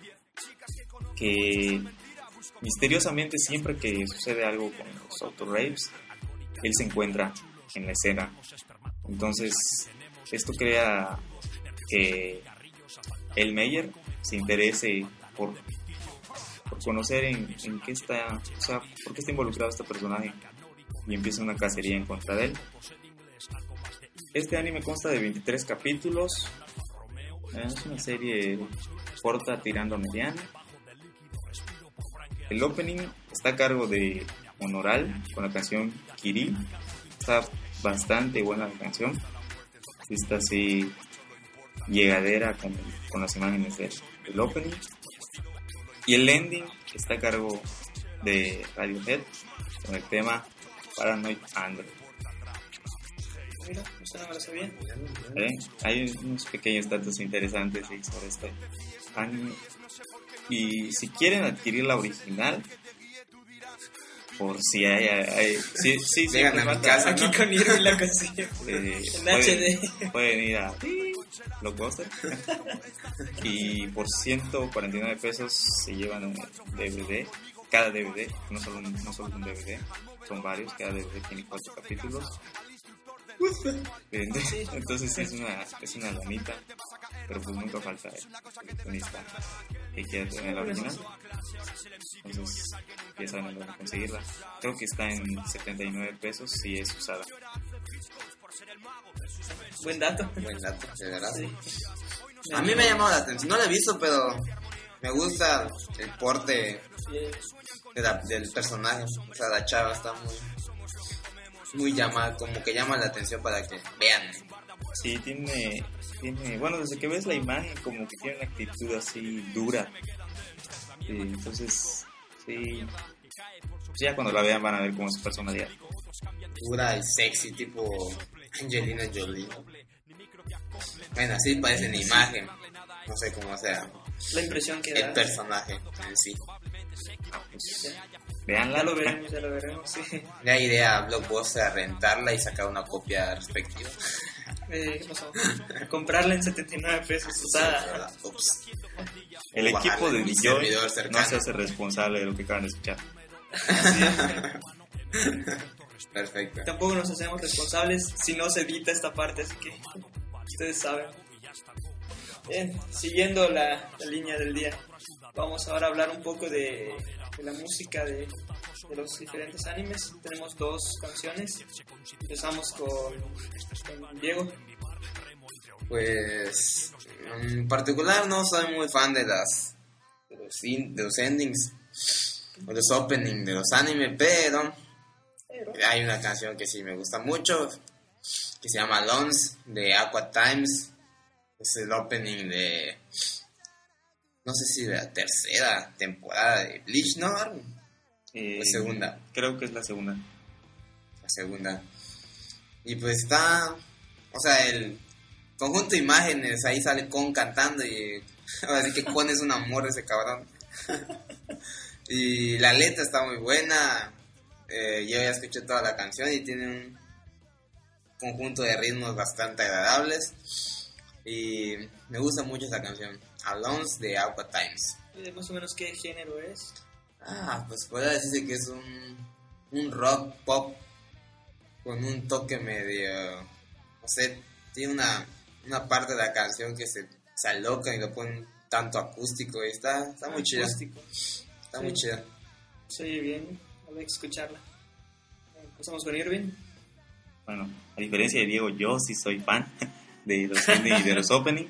que misteriosamente siempre que sucede algo con los auto-rapes, él se encuentra en la escena. Entonces, esto crea que el Meyer se interese por conocer en qué está, o sea, por qué está involucrado este personaje, y empieza una cacería en contra de él. Este anime consta de 23 capítulos, es una serie corta tirando a mediana. El opening está a cargo de Honoral con la canción Kiri. Está bastante buena la canción, está así llegadera con las imágenes del opening. Y el ending está a cargo de Radiohead con el tema Paranoid Android. Mira, eso no me lo sabía. Hay unos pequeños datos interesantes sobre este anime. Y si quieren adquirir la original, por si hay sí, llegan a mi casa, aquí, ¿no? con Irving la consigo en HD. Pueden ir a Blockbuster y por 149 pesos se llevan un DVD, cada DVD, no solo un DVD, son varios, cada DVD tiene 4 capítulos. Entonces sí, es una lanita, pero pues nunca falta el coleccionista que quiera tener la original. Entonces ya saben dónde conseguirla. Creo que está en 79 pesos si es usada. Buen dato, de verdad. Sí. A mí me ha llamado la atención, no la he visto, pero me gusta el porte del personaje. O sea, la chava está muy llamada, como que llama la atención para que vean. Sí, tiene, bueno, desde que ves la imagen como que tiene una actitud así dura. Entonces, sí, ya cuando la vean van a ver cómo es su personalidad. Dura y sexy, tipo Angelina Jolie. Bueno, así parece en la imagen. No sé cómo sea la impresión que da el personaje en sí. Pues, véanla. Ya lo veremos, sí. La idea a Blockbuster a rentarla y sacar una copia respectiva. ¿Qué pasó? Comprarla en 79 pesos usada. Ups. El equipo de DJ no cercano se hace responsable de lo que acaban de escuchar. Perfecto. Tampoco nos hacemos responsables si no se edita esta parte, así que ustedes saben. Bien, siguiendo la línea del día, vamos ahora a hablar un poco de la música de los diferentes animes. Tenemos 2 canciones. Empezamos con Diego. Pues en particular no soy muy fan de los endings o los openings de los animes, pero hay una canción que sí me gusta mucho que se llama Lones de Aqua Times. Es el opening de, no sé si de la tercera temporada de Bleach, ¿no? La segunda. Creo que es la segunda. La segunda. Y pues está, o sea, el conjunto de imágenes, ahí sale Kon cantando y así que Kon es un amor ese cabrón. Y la letra está muy buena. Yo ya escuché toda la canción y tiene un conjunto de ritmos bastante agradables. Y me gusta mucho esa canción, Alones de Aqua Times. Más o menos, ¿qué género es? Pues podría decirse que es un rock pop con un toque medio, no sé, tiene una parte de la canción que se aloca y lo pone tanto acústico y está muy chido. Está muy chido. Sí, bien, hay que escucharla. Empezamos con Irving. Bueno, a diferencia de Diego, yo sí soy fan de los ending y de los opening.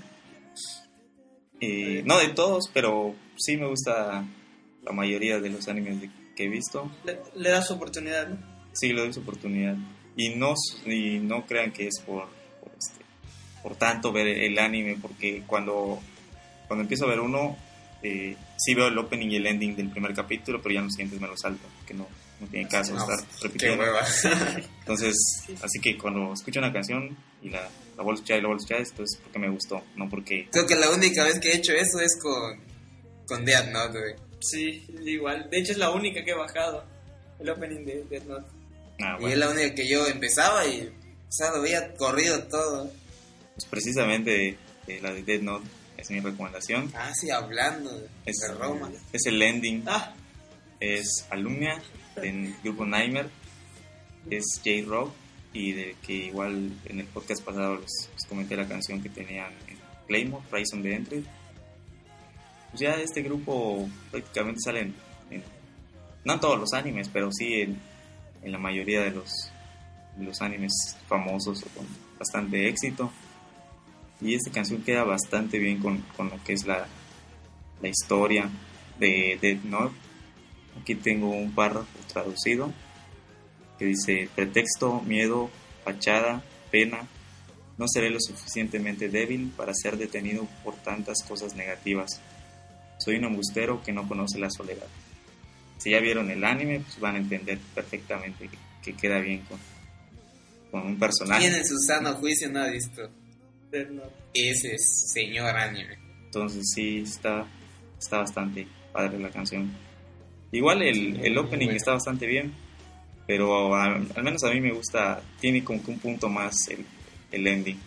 No de todos, pero sí me gusta la mayoría de los animes que he visto. Le das su oportunidad, ¿no? Sí, le doy su oportunidad. Y no crean que es por tanto ver el anime, porque cuando empiezo a ver uno, sí veo el opening y el ending del primer capítulo, pero ya en los siguientes me lo salto, porque no tiene caso estar repitiendo. Qué hueva. Entonces, así que cuando escucho una canción y la vuelvo a escuchar, esto es porque me gustó, no porque... Creo que la única vez que he hecho eso es con Death Note, güey. Sí, igual. De hecho es la única que he bajado, el opening de Death Note. Y es la única que yo empezaba y lo veía corrido todo. Pues precisamente la de Death Note es mi recomendación. Sí, hablando de Roma. Es el ending. Es Alumnia del grupo Nightmare. Es J-Rock. Y de que igual en el podcast pasado les comenté la canción que tenían en Claymore, Rise on the Entry. Pues ya este grupo prácticamente sale no en todos los animes, pero sí en la mayoría de los animes famosos o con bastante éxito. Y esta canción queda bastante bien con lo que es la historia de Death Note. Aquí tengo un párrafo traducido que dice: pretexto, miedo, fachada, pena, no seré lo suficientemente débil para ser detenido por tantas cosas negativas. Soy un embustero que no conoce la soledad. Si ya vieron el anime, pues van a entender perfectamente que queda bien con un personaje. ¿Quién en su sano juicio no ha visto ese señor anime? Entonces sí, está bastante padre la canción. Igual el opening está bastante bien, pero al menos a mí me gusta, tiene como que un punto más el ending.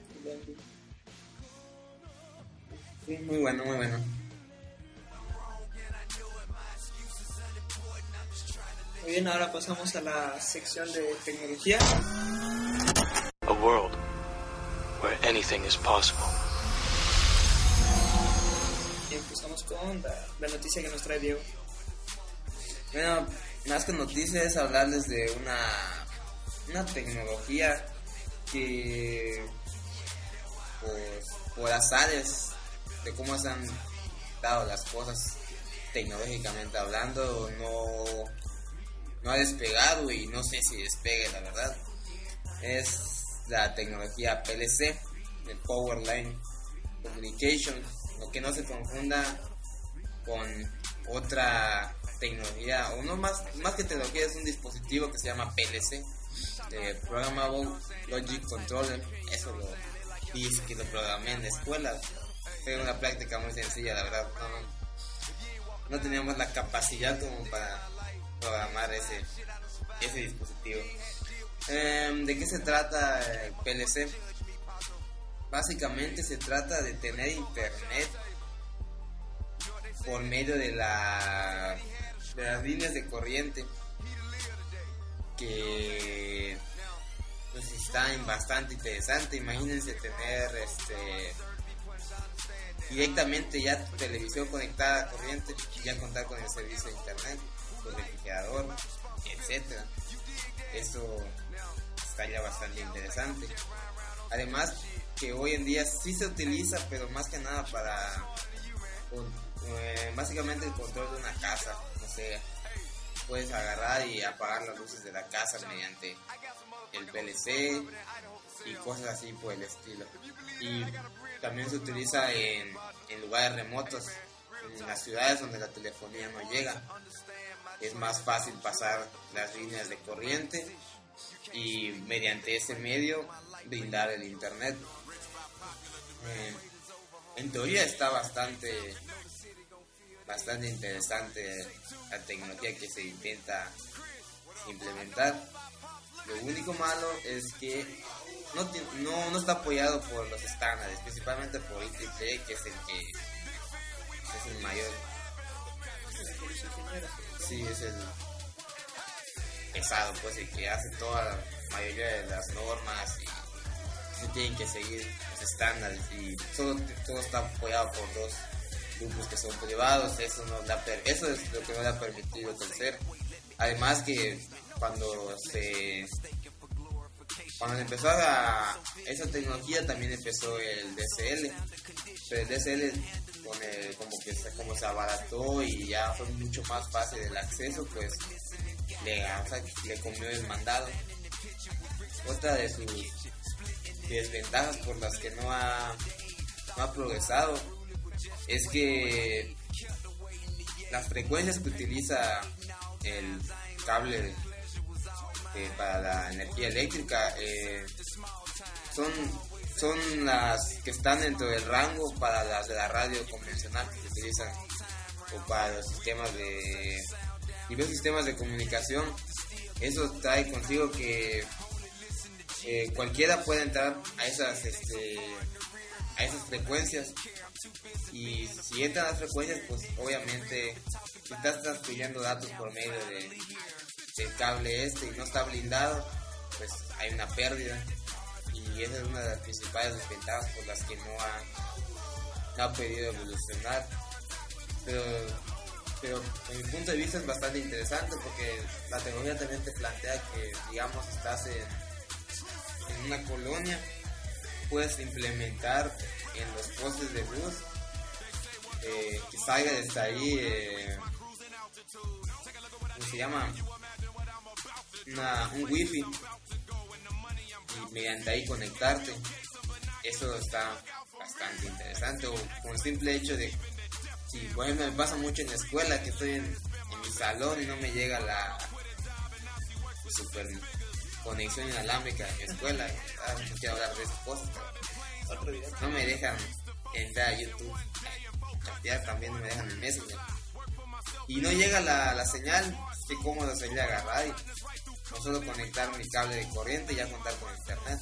Sí, muy bueno, muy bueno. Muy bien, ahora pasamos a la sección de tecnología. A world where anything is possible. Y empezamos con la noticia que nos trae Diego. Bueno, más que noticias es hablarles de una tecnología que pues, por azares de cómo se han dado las cosas tecnológicamente hablando no ha despegado y no sé si despegue, la verdad. Es la tecnología PLC, el Power Line Communication, lo que no se confunda con otra tecnología, o no más que tecnología, es un dispositivo que se llama PLC, Programmable Logic Controller. Eso lo dije que lo programé en la escuela. Fue una práctica muy sencilla, la verdad. No teníamos la capacidad como para programar ese dispositivo. ¿De qué se trata el PLC? Básicamente se trata de tener internet por medio de las líneas de corriente, que pues están bastante interesante. Imagínense tener directamente ya tu televisión conectada a corriente y ya contar con el servicio de internet, tu refrigerador, etcétera. Eso estaría bastante interesante. Además que hoy en día sí se utiliza, pero más que nada para básicamente el control de una casa. O sea, puedes agarrar y apagar las luces de la casa mediante el PLC y cosas así por el estilo. Y también se utiliza en lugares remotos, en las ciudades donde la telefonía no llega. Es más fácil pasar las líneas de corriente y mediante ese medio brindar el internet. En teoría está bastante interesante la tecnología que se intenta implementar. Lo único malo es que no está apoyado por los estándares, principalmente por IEEE, que es el mayor. Sí, es el pesado, pues, el que hace toda la mayoría de las normas y se tienen que seguir los estándares, y todo está apoyado por grupos que son privados, eso es lo que no le ha permitido crecer. Además que cuando empezó esa tecnología también empezó el DSL, pero el DSL como se abarató y ya fue mucho más fácil el acceso, pues le comió el mandado. Otra de sus desventajas por las que no ha progresado es que las frecuencias que utiliza el cable para la energía eléctrica son las que están dentro del rango para las de la radio convencional que se utilizan, o para los diversos sistemas de comunicación. Eso trae consigo que cualquiera puede entrar a esas frecuencias, y si entran a las frecuencias, pues obviamente si estás transfiriendo datos por medio del cable y no está blindado, pues hay una pérdida, y esa es una de las principales desventajas por las que no ha podido evolucionar. Pero en mi punto de vista es bastante interesante, porque la tecnología también te plantea que, digamos, estás en una colonia, puedes implementar en los postes de luz que salga desde ahí ¿cómo se llama? Un wifi, y mediante ahí conectarte. Eso está bastante interesante. O con el simple hecho de, si por ejemplo me pasa mucho en la escuela, que estoy en mi salón y no me llega la super conexión inalámbrica en mi escuela, no quiero hablar de esas cosas, no me dejan entrar a YouTube, chatear también no me dejan en Messenger, y no llega la señal. Qué cómodo sería agarrar y no solo conectar mi cable de corriente y ya contar con internet.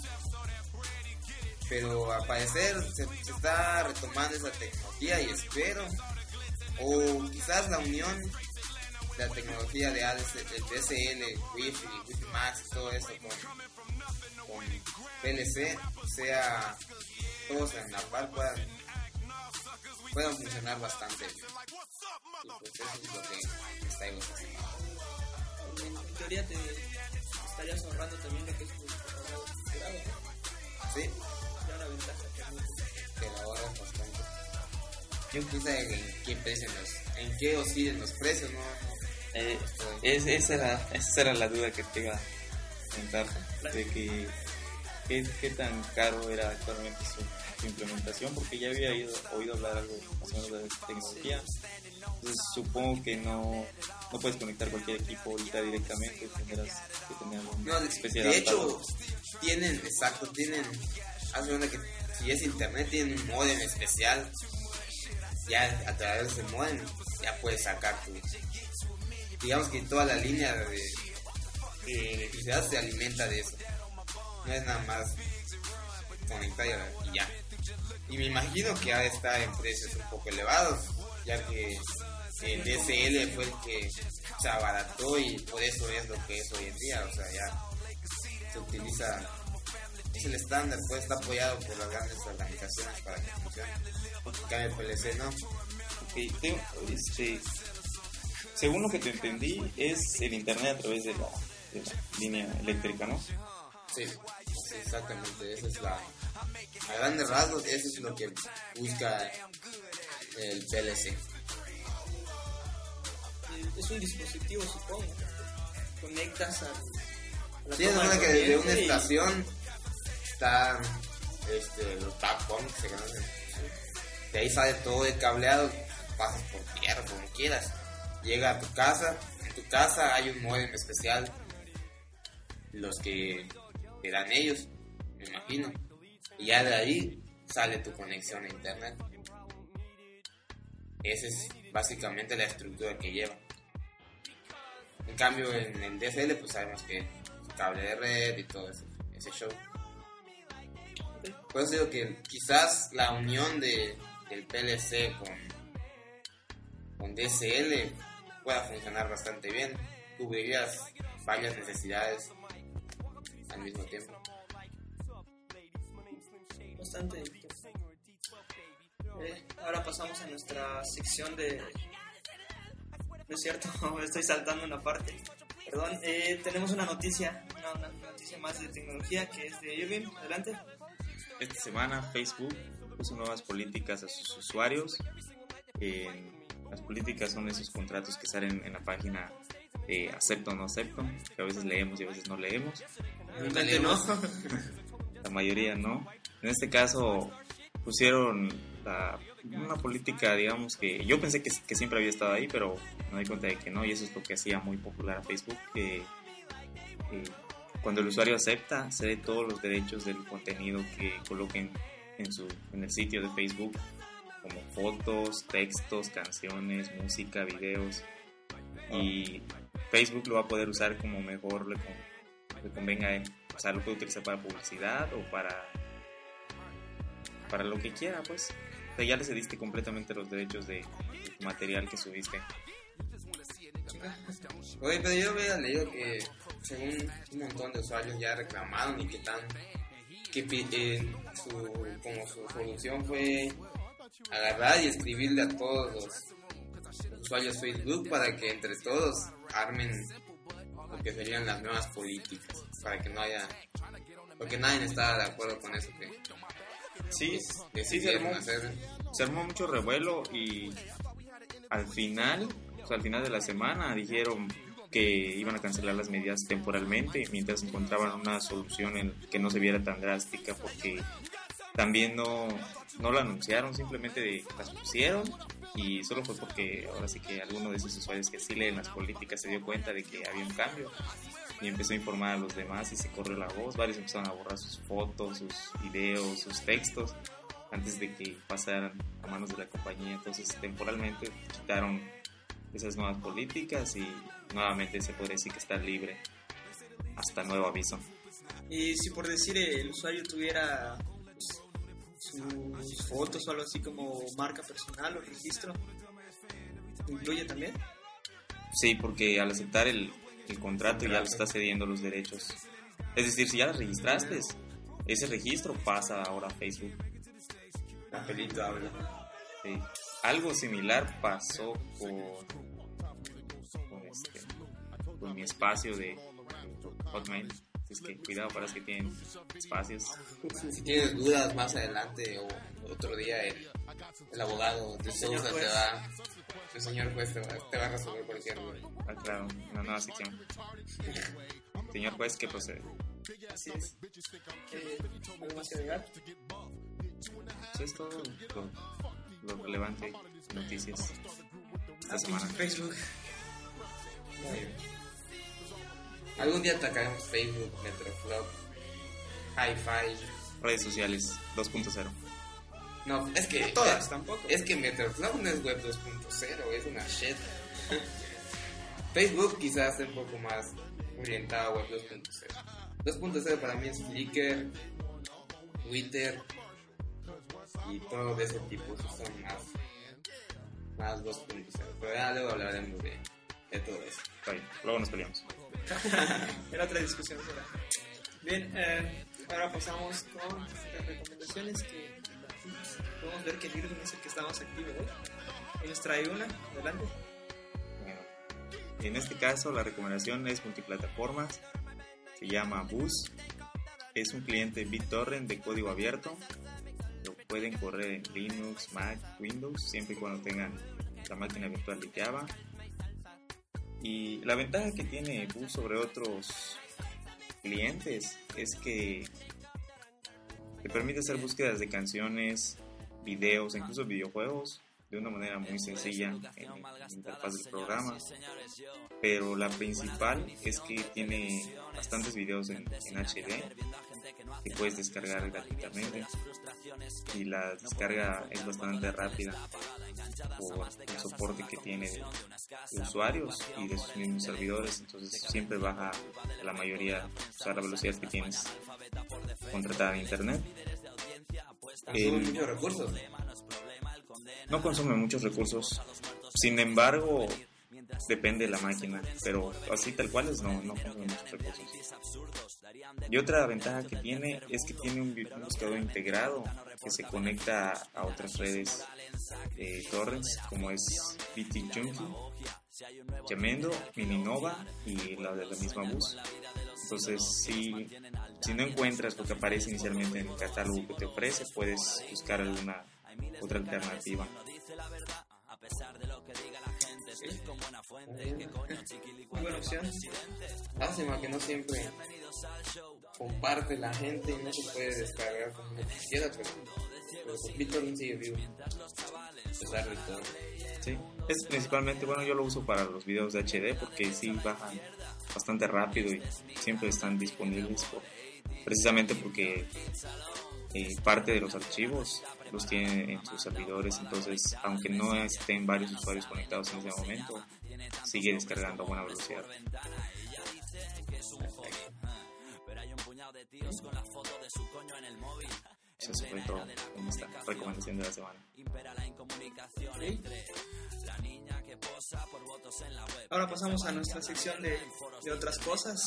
Pero al parecer se está retomando esa tecnología, y espero, o quizás la unión de la tecnología de DSL, Wi-Fi, Wi-Fi Max y todo eso con PLC, sea todos en la par puedan funcionar bastante bien. Y pues eso es lo que está ahí. En teoría te estarías ahorrando también lo que es tu grado, ¿no? Sí. Ya una ventaja que la ahorras bastante. Yo quise en qué oscilen los precios, ¿no? Esa era la duda que te iba a comentar, de que qué tan caro era actualmente su implementación, porque ya había oído hablar algo más o menos de esta tecnología. Entonces supongo que no puedes conectar cualquier equipo ahorita directamente, tendrás que tener algo especial. De hecho, tienen, haz de cuenta que si es internet, tienen un modem especial. Ya a través de ese modem ya puedes sacar digamos que toda la línea de electricidad se alimenta de eso. No es nada más conectar y ya. Y me imagino que ha de estar en precios un poco elevados, ya que el DSL fue el que se abarató, y por eso es lo que es hoy en día. O sea, ya se utiliza, es el estándar, pues está apoyado por las grandes organizaciones para que funcione. En cambio el PLC no. Según lo que te entendí, es el internet a través de la línea eléctrica, ¿no? Sí, exactamente. Esa es a grandes rasgos, eso es lo que busca el PLC. Es un dispositivo, supongo. Conectas a la sí, es verdad que desde una estación están los backbone que se conocen. De ahí sale todo el cableado, pasas por tierra, como quieras. Llega a tu casa, en tu casa hay un modem especial, los que te dan ellos, me imagino, y ya de ahí sale tu conexión a internet. Esa es básicamente la estructura que lleva. En cambio en el DSL pues sabemos que cable de red y todo ese show. Por eso digo que quizás la unión del PLC con DSL pueda funcionar bastante bien. Cubrirías varias necesidades al mismo tiempo. Bastante. Ahora pasamos a nuestra sección de... No es cierto, me estoy saltando una parte. Perdón, tenemos una noticia más de tecnología que es de Irving. Adelante. Esta semana Facebook puso nuevas políticas a sus usuarios. Las políticas son esos contratos que salen en la página acepto o no acepto, que a veces leemos y a veces no leemos. La mayoría no. En este caso pusieron una política, digamos, que yo pensé que siempre había estado ahí, pero me doy cuenta de que no, y eso es lo que hacía muy popular a Facebook, que cuando el usuario acepta, cede todos los derechos del contenido que coloquen en el sitio de Facebook, como fotos, textos, canciones, música, videos, y Facebook lo va a poder usar como mejor le convenga a él. O sea, lo puede utilizar para publicidad o para lo que quiera, pues. O sea, ya le cediste completamente los derechos de material que subiste. Oye, pero yo había leído que según un montón de usuarios ya reclamaron y su solución fue agarrar y escribirle a todos los usuarios Facebook para que entre todos armen lo que serían las nuevas políticas, para que no haya, porque nadie estaba de acuerdo con eso que sí se armó mucho revuelo, y al final de la semana dijeron que iban a cancelar las medidas temporalmente mientras encontraban una solución en que no se viera tan drástica, porque también no lo anunciaron, simplemente las pusieron, y solo fue porque ahora sí que alguno de esos usuarios que sí leen las políticas se dio cuenta de que había un cambio y empezó a informar a los demás y se corrió la voz. Varios empezaron a borrar sus fotos, sus videos, sus textos antes de que pasaran a manos de la compañía. Entonces temporalmente quitaron esas nuevas políticas y nuevamente se podría decir que está libre hasta nuevo aviso. Y si por decir el usuario tuviera sus fotos o algo así como marca personal o registro, ¿incluye también? Sí, porque al aceptar el contrato ya le está cediendo los derechos. Es decir, si ya las registraste, ese registro pasa ahora a Facebook. Papelito habla. Sí. Algo similar pasó con mi espacio de Hotmail. Es que cuidado para los que tienen espacios. Si tienes dudas más adelante o otro día el abogado de Sousa el señor juez te va a resolver cualquier duda. Ah, claro, una nueva sección. Señor juez, ¿qué procede? Así es. ¿Algo más que agregar? Eso es todo lo relevante de noticias esta semana. Facebook. Algún día atacaremos Facebook, Metroflog, Hi-Fi, redes sociales 2.0. No, es que todas tampoco. Es que Metroflog no es web 2.0, es una shit. Facebook quizás esté un poco más orientado a web 2.0. 2.0 para mí es Flickr, Twitter y todo de ese tipo, son más 2.0. Pero ya luego hablaremos de todo eso. Vale, luego nos peleamos. Era otra discusión será. Bien, ahora pasamos con las recomendaciones que podemos ver que el Irving es el que está más activo hoy. Él nos trae una, adelante. Bueno, en este caso la recomendación es multiplataformas, se llama Bus, es un cliente BitTorrent de código abierto, lo pueden correr en Linux, Mac, Windows, siempre y cuando tengan la máquina virtual de Java. Y la ventaja que tiene Bus sobre otros clientes es que te permite hacer búsquedas de canciones, videos, incluso videojuegos de una manera muy sencilla en la interfaz del programa. Pero la principal es que tiene bastantes videos en HD que puedes descargar gratuitamente, y la descarga es bastante rápida por el soporte que tiene de usuarios y de sus mismos servidores. Entonces siempre baja la mayoría, o sea, la velocidad que tienes contratada en internet. ¿Consume muchos recursos? No consume muchos recursos, sin embargo depende de la máquina, pero así tal cual no consume muchos recursos. Y otra ventaja que tiene es que tiene un buscador integrado que se conecta a otras redes torrents, como es BitJunkie, Jamendo, Mininova y la de la misma bus. Entonces, si no encuentras lo que aparece inicialmente en el catálogo que te ofrece, puedes buscar alguna otra alternativa. Muy buena opción. Lástima que no siempre comparte la gente y no se puede descargar como quisiera, pero BitTorrent sigue vivo a pesar de todo. Sí, es principalmente, bueno, yo lo uso para los videos de HD porque sí bajan bastante rápido y siempre están disponibles precisamente porque parte de los archivos los tienen en sus servidores, entonces aunque no estén varios usuarios conectados en ese momento, sigue descargando a buena velocidad. Eso fue todo en esta recomendación de la semana. Ahora pasamos a nuestra sección de otras cosas.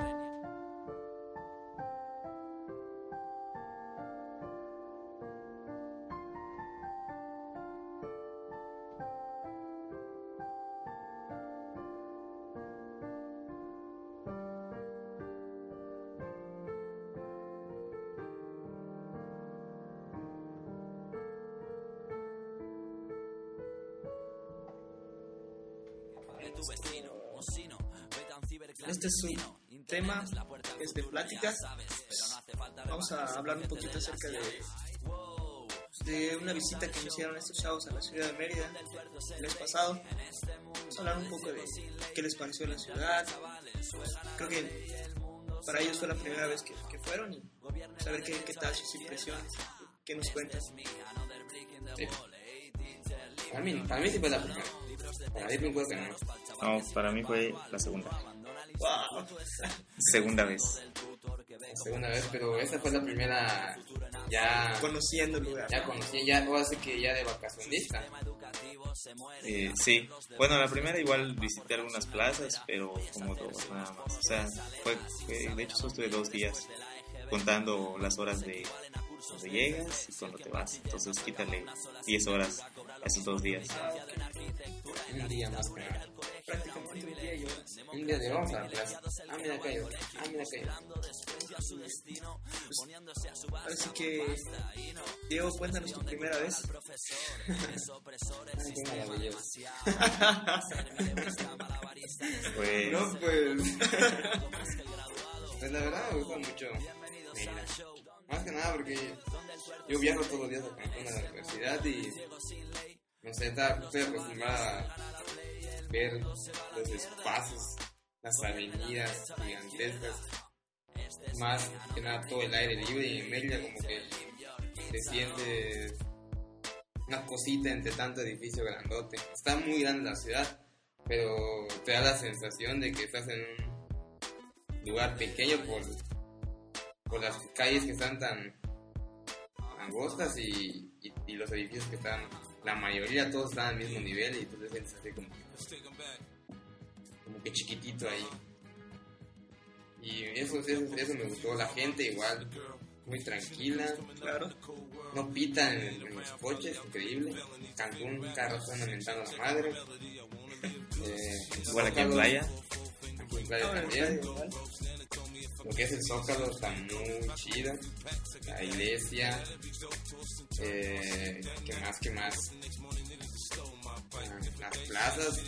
Este es un tema, es de plática. Vamos a hablar un poquito acerca de una visita que me hicieron estos chavos a la ciudad de Mérida el mes pasado. Vamos a hablar un poco de qué les pareció la ciudad. Creo que para ellos fue la primera vez que fueron y saber qué tal sus impresiones, qué nos cuentan. Sí. Para mí sí fue la primera. Para mí me acuerdo que no. No, para mí fue la segunda. Wow. Segunda vez. La segunda vez, pero esa fue la primera ya conociendo el lugar. Ya conocí, ya o hace que ya de vacacionista. Sí, bueno, la primera igual visité algunas plazas, pero como dos nada más. O sea, fue de hecho solo estuve 2 días contando las horas de cuando llegas y cuando te vas. Entonces quítale 10 horas a esos 2 días. Un día más que nada. Prácticamente un día y horas. Un día de vamos a la plaza. Mira cayó. Así que, Diego, cuéntanos tu primera vez. Ay, qué maravilloso. Pues... No, pues... pues la verdad me gusta mucho Mérida. Más que nada porque yo viajo todos los días a Cancún a la universidad y no sé, estoy acostumbrada a ver los espacios, las avenidas gigantescas, más que nada todo el aire libre, y en Mérida como que te sientes una cosita entre tanto edificio grandote. Está muy grande la ciudad, pero te da la sensación de que estás en un lugar pequeño por las calles que están tan angostas y los edificios que están, la mayoría todos están al mismo nivel, y entonces sientes así como que chiquitito ahí. Y eso me gustó. La gente igual muy tranquila, claro, no pitan en los coches, increíble. Cancún, cada rato están lamentando a la madre. Igual aquí en playa. Aquí en playa también. Lo que es el Zócalo está muy chido. La iglesia. ¿Qué más? Las plazas.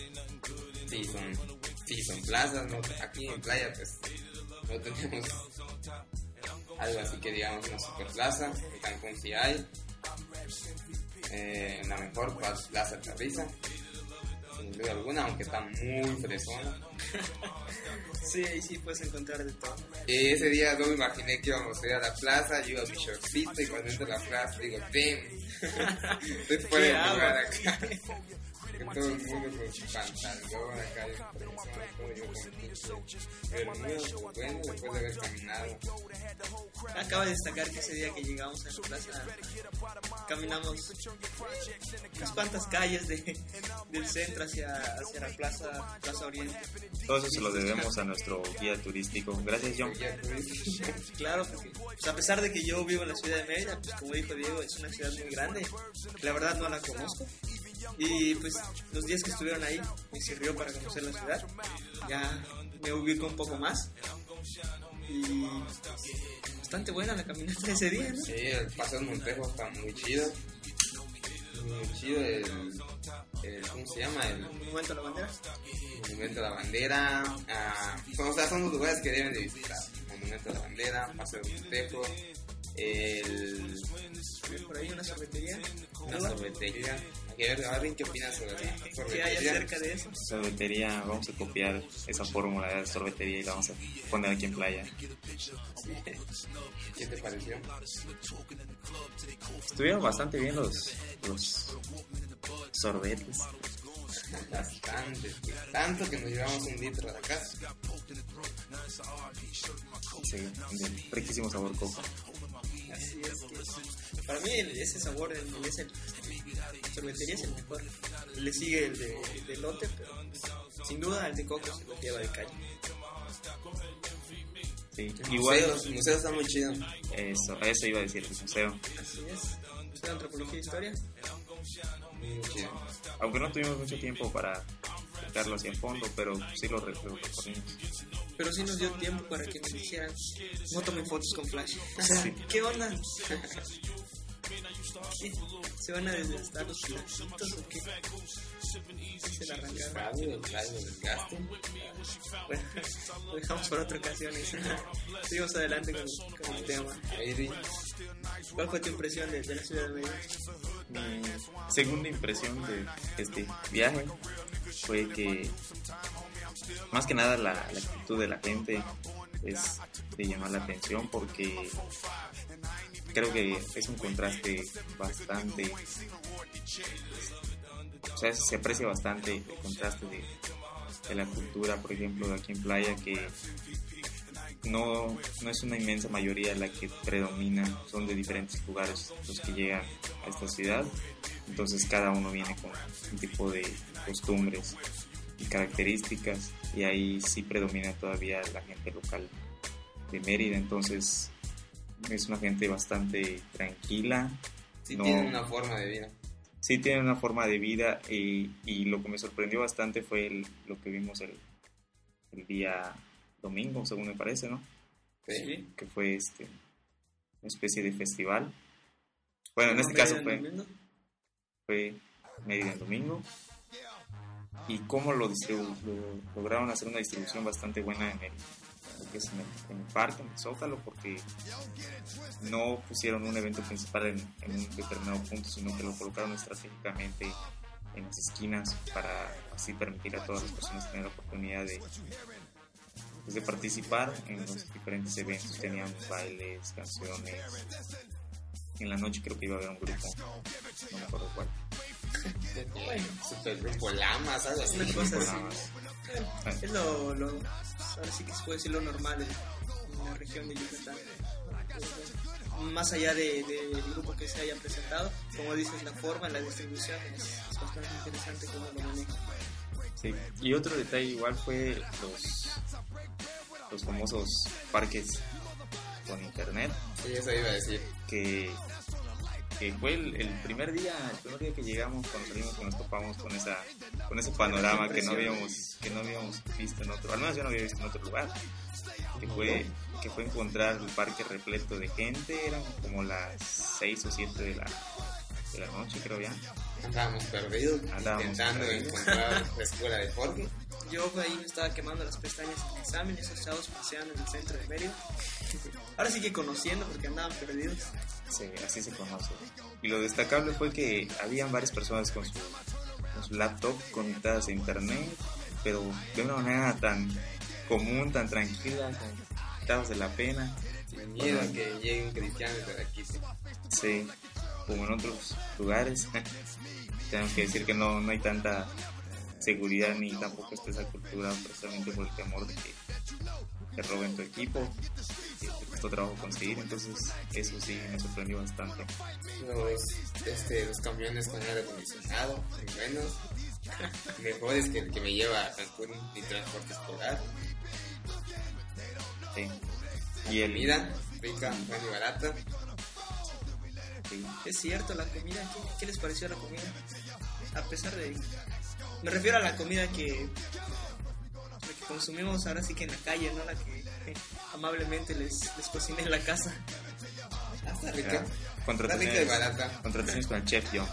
Sí, son plazas, ¿no? Aquí en playa pues no tenemos algo así que digamos una super plaza. En Cancún sí hay. La mejor plaza de Risa, sin duda alguna, aunque está muy fresona. Sí, ahí sí puedes encontrar de todo. Ese día no me imaginé que íbamos a ir a la plaza. Yo iba a mi shortcito y cuando entro a la plaza digo, damn, estoy fuera de lugar acá. que todo el mundo con su pantalón acá de todo yo con bermudas, bueno, después de haber caminado. Acaba de destacar que ese día que llegamos a la plaza caminamos unas cuantas calles del centro hacia la plaza Oriente. Todo eso se lo debemos a nuestro guía turístico. Gracias, John. Claro, porque pues, a pesar de que yo vivo en la ciudad de Mérida, pues como dijo Diego, es una ciudad muy grande. La verdad no la conozco. Y pues los días que estuvieron ahí me sirvió para conocer la ciudad. Ya me ubico un poco más. Y bastante buena la caminata de ese día, ¿no? Sí, el Paseo del Montejo está muy chido. Muy chido ¿cómo se llama? El Monumento a la Bandera. Monumento a la Bandera. O sea, son los lugares que deben de visitar. Monumento a la Bandera, Paseo del Montejo. Por ahí una sorbetería. Una sorbetería. A ver, ¿qué opinas sobre la sorbetería? ¿Qué hay acerca de eso? Sorbetería, vamos a copiar esa fórmula de sorbetería y la vamos a poner aquí en playa. ¿Qué te pareció? Estuvieron bastante bien los sorbetes. Bastante, tanto que nos llevamos 1 litro a la casa. Sí, de riquísimo sabor coco. Así es que para mí ese sabor de esa sorbetería es el mejor. Le sigue el de elote, pero sin duda el de coco se lo lleva de calle. Sí, igual el museo está muy chido. Eso iba a decir, el museo. Así es. Museo de Antropología e Historia. Muy chido. Aunque no tuvimos mucho tiempo para explicarlo hacia el fondo, pero sí lo recorrimos. Pero sí nos dio tiempo para que nos dijeran, no tomen fotos con flash. O sea, sí. ¿Qué onda? ¿Qué? ¿Se van a desgastar los plastitos o qué? Se la arrancaron. El desgaste. Bueno, lo dejamos para otra ocasión. Seguimos adelante con el tema. ¿Cuál fue tu impresión de la ciudad de Mérida? Mi segunda impresión de este viaje fue que más que nada la actitud de la gente es de llamar la atención, porque creo que es un contraste bastante, o sea, se aprecia bastante el contraste de la cultura, por ejemplo, de aquí en playa, que no es una inmensa mayoría la que predomina, son de diferentes lugares los que llegan a esta ciudad, entonces cada uno viene con un tipo de costumbres y características, y ahí sí predomina todavía la gente local de Mérida, entonces es una gente bastante tranquila. Sí, tienen una forma de vida. Sí, tienen una forma de vida, y lo que me sorprendió bastante fue lo que vimos el día domingo, según me parece, ¿no? Sí. Que fue una especie de festival. Bueno, en este caso fue Mérida en domingo. Y cómo lograron hacer una distribución bastante buena en el parque, en el Zócalo, porque no pusieron un evento principal en un determinado punto, sino que lo colocaron estratégicamente en las esquinas para así permitir a todas las personas tener la oportunidad de participar en los diferentes eventos. Tenían bailes, canciones. En la noche creo que iba a haber un grupo, no me acuerdo cuál. Super grupo Lamas, algo así. Una cosa así. Es ahora sí que se puede decir lo normal en la región de Yucatán. Más allá del grupo que se haya presentado, como dices, la forma, la distribución es bastante interesante cómo lo manejan. Sí, y otro detalle igual fue los famosos parques con internet. Sí, eso iba a decir. Que fue el primer día que llegamos, cuando salimos, que nos topamos con ese panorama que no habíamos visto en otro, al menos yo no había visto en otro lugar, que fue encontrar el parque repleto de gente. Eran como las 6 o 7 de la noche, creo ya. Andábamos perdidos, intentando encontrar la escuela de Jorge. Yo ahí me estaba quemando las pestañas en exámenes, esos chavos paseando en el centro de Mérida. Ahora sí que conociendo, porque andaban perdidos. Sí, así se conoce. Y lo destacable fue que habían varias personas con su laptop conectadas a internet, pero de una manera tan común, tan tranquila, quitados de la pena. Sin miedo a que llegue un cristiano y te la quite. Sí, como en otros lugares. tenemos que decir que no hay tanta seguridad ni tampoco está esa cultura, precisamente por el temor de que te roben tu equipo, que te costó trabajo conseguir. Entonces eso sí me sorprendió bastante. Los camiones con aire acondicionado, muy buenos, mejores que el que me lleva a Cancún y transporte escolar. Sí. Y el Comida rica, buena y barata. sí. Es cierto, la comida, ¿qué les pareció la comida? A pesar de... Me refiero a la comida que consumimos ahora sí que en la calle, no la que amablemente les cociné en la casa. Está rica. Contrataciones, Está rica y barata. contrataciones con el chef John.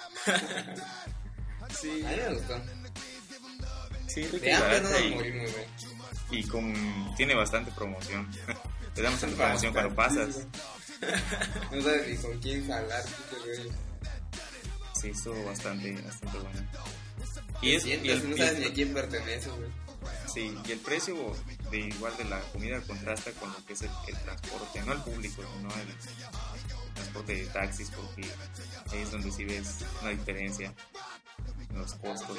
Sí, A mí me gustó. sí, rica De y hambre no barata me y- morí muy bien. Y tiene bastante promoción. Te damos tanta promoción cuando pasas. No sabes ni con quién jalar. qué rollo. Sí, estuvo bastante bueno. Y Sientes, no sabes ni a quién pertenece, güey. sí, y el precio de igual de la comida contrasta con lo que es el transporte, no el público, sino el transporte de taxis, porque ahí es donde sí ves una diferencia en los costos.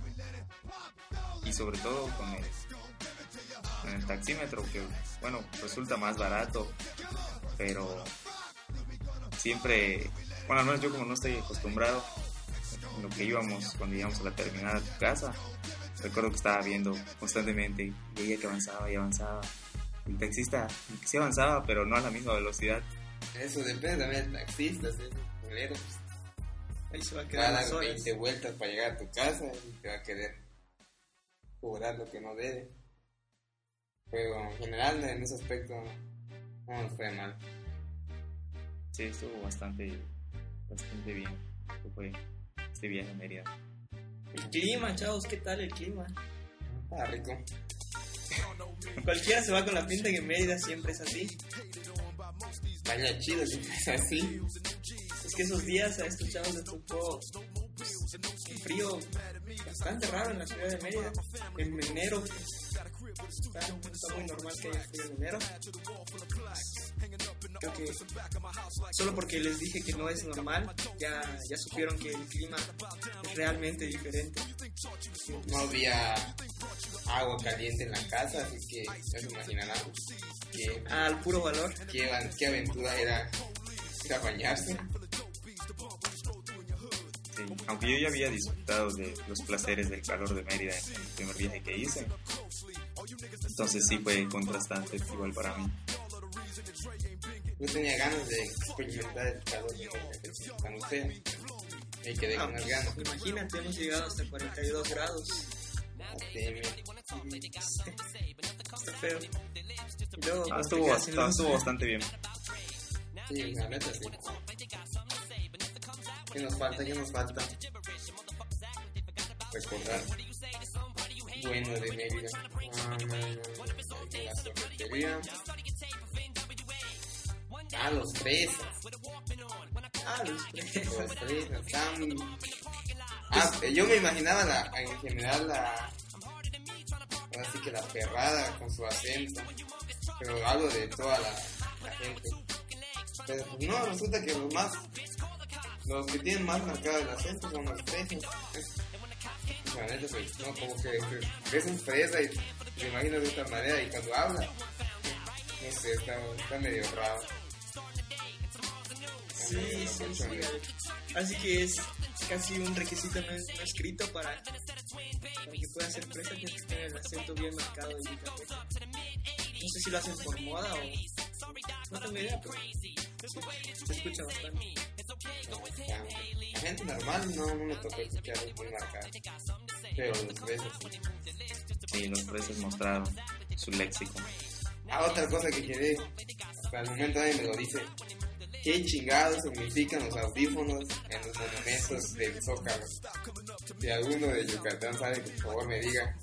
Y sobre todo con el taxímetro, que bueno, resulta más barato, pero siempre, bueno, al menos yo como no estoy acostumbrado, en lo que íbamos cuando íbamos a la terminal a tu casa, recuerdo que estaba viendo constantemente y veía que avanzaba y avanzaba. El taxista sí avanzaba, pero no a la misma velocidad. Eso depende también del taxista, ¿sí? Culero, pues, Ahí se va a te va a quedar dar las horas. 20 vueltas para llegar a tu casa y te va a querer cobrar lo que no debe. Pero en general, en ese aspecto, no nos fue mal. Sí, estuvo bastante bien. Fue este viaje a Mérida. El clima, chavos, ¿qué tal el clima? Está rico. Cualquiera se va con la pinta que en Mérida siempre es así. Vaya chido, si es así. Es que esos días a estos chavos les tocó pues, un frío bastante raro en la ciudad de Mérida. En enero, pues, está muy normal que haya frío en enero. Creo que solo porque les dije que no es normal, ya supieron que el clima es realmente diferente. No había agua caliente en la casa, así que ya se imaginarán Al puro valor. qué aventura era ir a bañarse. Sí, aunque yo ya había disfrutado de los placeres del calor de Mérida en el primer viaje que hice, entonces sí fue contrastante igual para mí. Yo tenía ganas de experimentar el calor de cuando sea. Me quedé con las ganas. Imagínate, hemos llegado hasta 42 grados. Está feo. Y luego, cuando te quedas sin luz, Estuvo bastante bien. Sí, la neta sí. ¿Qué nos falta? Recordar. Bueno de Mérida. La sorbetería. Los fresas. Los fresas. Yo me imaginaba en general así que la ferrada con su acento. Pero hablo de toda la gente. Pero pues no, resulta que los que tienen más marcado el acento son los fresas. La neta, pues, no, como que ves un fresa y te imaginas de esta manera y cuando habla, no sé, está medio raro. Sí. Así que es casi un requisito no escrito para que pueda ser fresa, tienes que tener el acento bien marcado y café. No sé si lo hacen por moda o no tengo idea, pero sí, se escucha bastante. La gente normal no me tocó escucharlo muy marcado, pero los fresas sí. Sí, los fresas mostraron su léxico. Otra cosa que quedé, hasta el momento nadie me lo dice. ¿Qué chingados significan los audífonos en los monumentos del Zócalo? Si alguno de Yucatán sabe, que por favor me diga.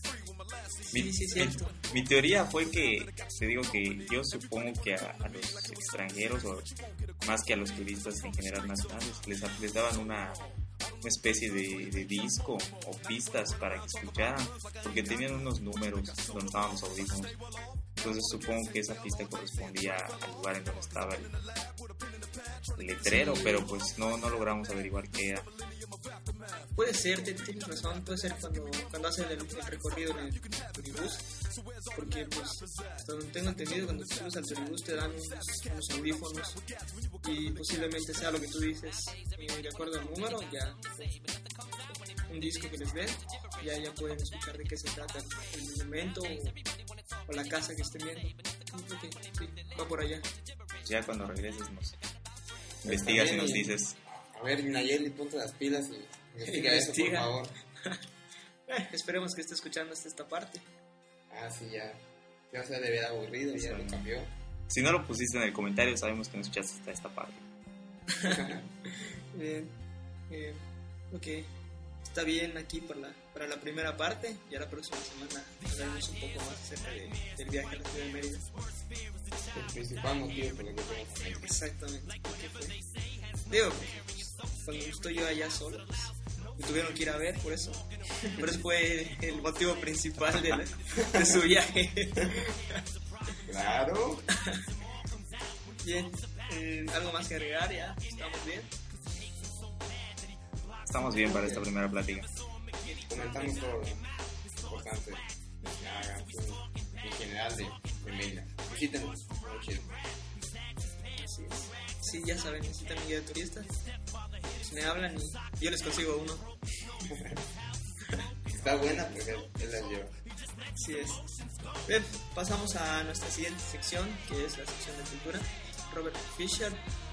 Mi teoría fue que, te digo que yo supongo que a los extranjeros, o más que a los turistas en general nacionales, les daban una especie de disco o pistas para que escucharan, porque tenían unos números donde estaban los audífonos. Entonces supongo que esa pista correspondía al lugar en donde estaba el letrero, pero pues no logramos averiguar qué era. puede ser, tienes razón, puede ser cuando hacen el recorrido en el turibús, porque pues hasta donde tengo entendido, cuando te subes al turibús te dan unos audífonos y posiblemente sea lo que tú dices, de acuerdo al número, ya un disco que les den, ya pueden escuchar de qué se trata el monumento o la casa que estén viendo. Creo que sí, va por allá. Ya cuando regreses nos investigas y nos dices. A ver, Nayeli, ponte las pilas y investiga eso, por favor. Esperemos que esté escuchando hasta esta parte. Ah, sí, ya se debe haber aburrido, ya lo cambió. Si no lo pusiste en el comentario, sabemos que no escuchaste hasta esta parte. Bien, ok. Está bien aquí para la primera parte. Ya la próxima semana hablaremos un poco más acerca del viaje a la ciudad de Mérida. El principal motivo por el que tenemos. Exactamente. ¿Qué fue? Digo, cuando estoy yo allá solo, pues, me tuvieron que ir a ver, por eso fue el motivo principal de su viaje. Claro. Bien, ¿algo más que agregar? ¿Ya estamos bien? Estamos bien para esta primera plática. Comentamos todo lo importante que hagan en general de Mérida. Visítenos, muy chido. Así es. Sí, ya saben, necesitan guía de turistas. Pues me hablan y yo les consigo uno. Está buena porque él la lleva. Así es. Bien, pasamos a nuestra siguiente sección, que es la sección de cultura. Robert Fisher.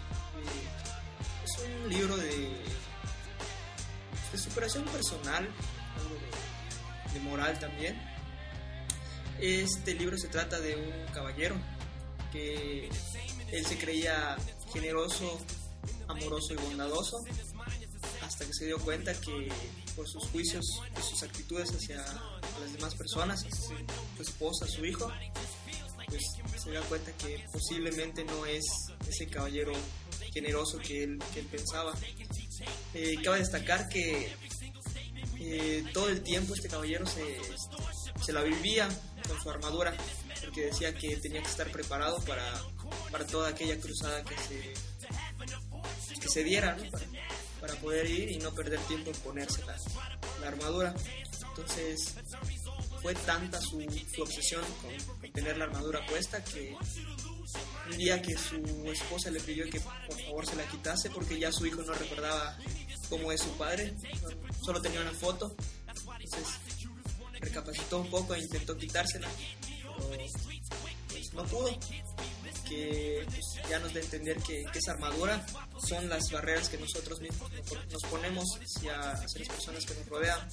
Es un libro de superación personal, algo de moral también. Este libro se trata de un caballero que él se creía generoso, amoroso y bondadoso, hasta que se dio cuenta que por sus juicios y sus actitudes hacia las demás personas, hacia su esposa, su hijo, pues se da cuenta que posiblemente no es ese caballero generoso que él pensaba. Cabe destacar que todo el tiempo este caballero se la vivía con su armadura, porque decía que tenía que estar preparado para toda aquella cruzada que se diera, ¿no? Para poder ir y no perder tiempo en ponerse la armadura. Entonces fue tanta su obsesión con tener la armadura puesta que un día que su esposa le pidió que por favor se la quitase porque ya su hijo no recordaba cómo es su padre, solo tenía una foto. Entonces recapacitó un poco e intentó quitársela, pero pues no pudo, que pues, ya nos da a entender que esa armadura son las barreras que nosotros mismos nos ponemos hacia las personas que nos rodean.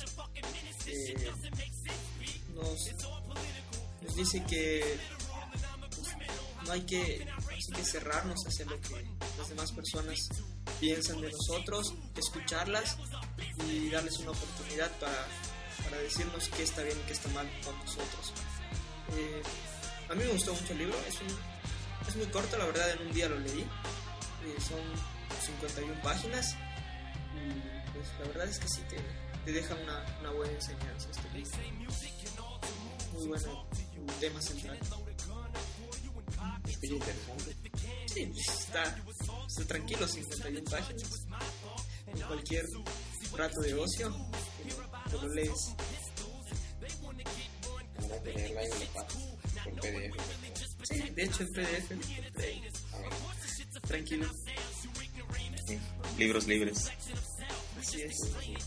Nos dice que pues, no hay que cerrarnos hacia lo que las demás personas piensan de nosotros, escucharlas y darles una oportunidad para decirnos qué está bien y qué está mal con nosotros. A mí me gustó mucho el libro, es muy corto, la verdad, en un día lo leí, son 51 páginas y pues la verdad es que sí te deja una buena enseñanza este libro. Muy bueno, un tema central. Es interesante. Sí, pues está tranquilo, 51 páginas. En cualquier rato de ocio, te lo lees. Habrá que leerla y me lo paso por PDF. Sí, de hecho en PDF. Tranquilo. Sí, libros libres. Así es.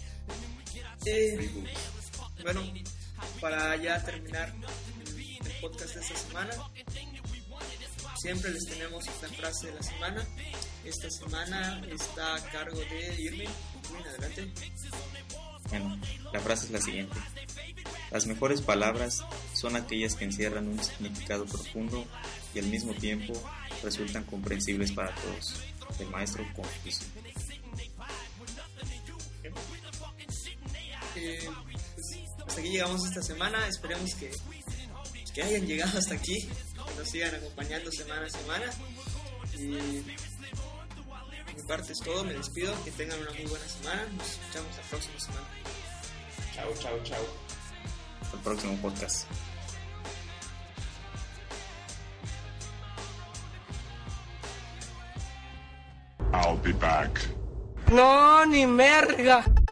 Bueno, para ya terminar el podcast de esta semana, siempre les tenemos la frase de la semana. Esta semana está a cargo de Irving. Adelante. Bueno, la frase es la siguiente: las mejores palabras son aquellas que encierran un significado profundo y al mismo tiempo resultan comprensibles para todos. El maestro Confucio. Pues, hasta aquí llegamos esta semana. Esperemos que hayan llegado hasta aquí, que nos sigan acompañando semana a semana. Y de mi parte es todo, me despido, que tengan una muy buena semana. Nos escuchamos la próxima semana. Chao. Hasta el próximo podcast. I'll be back. No, ni merga.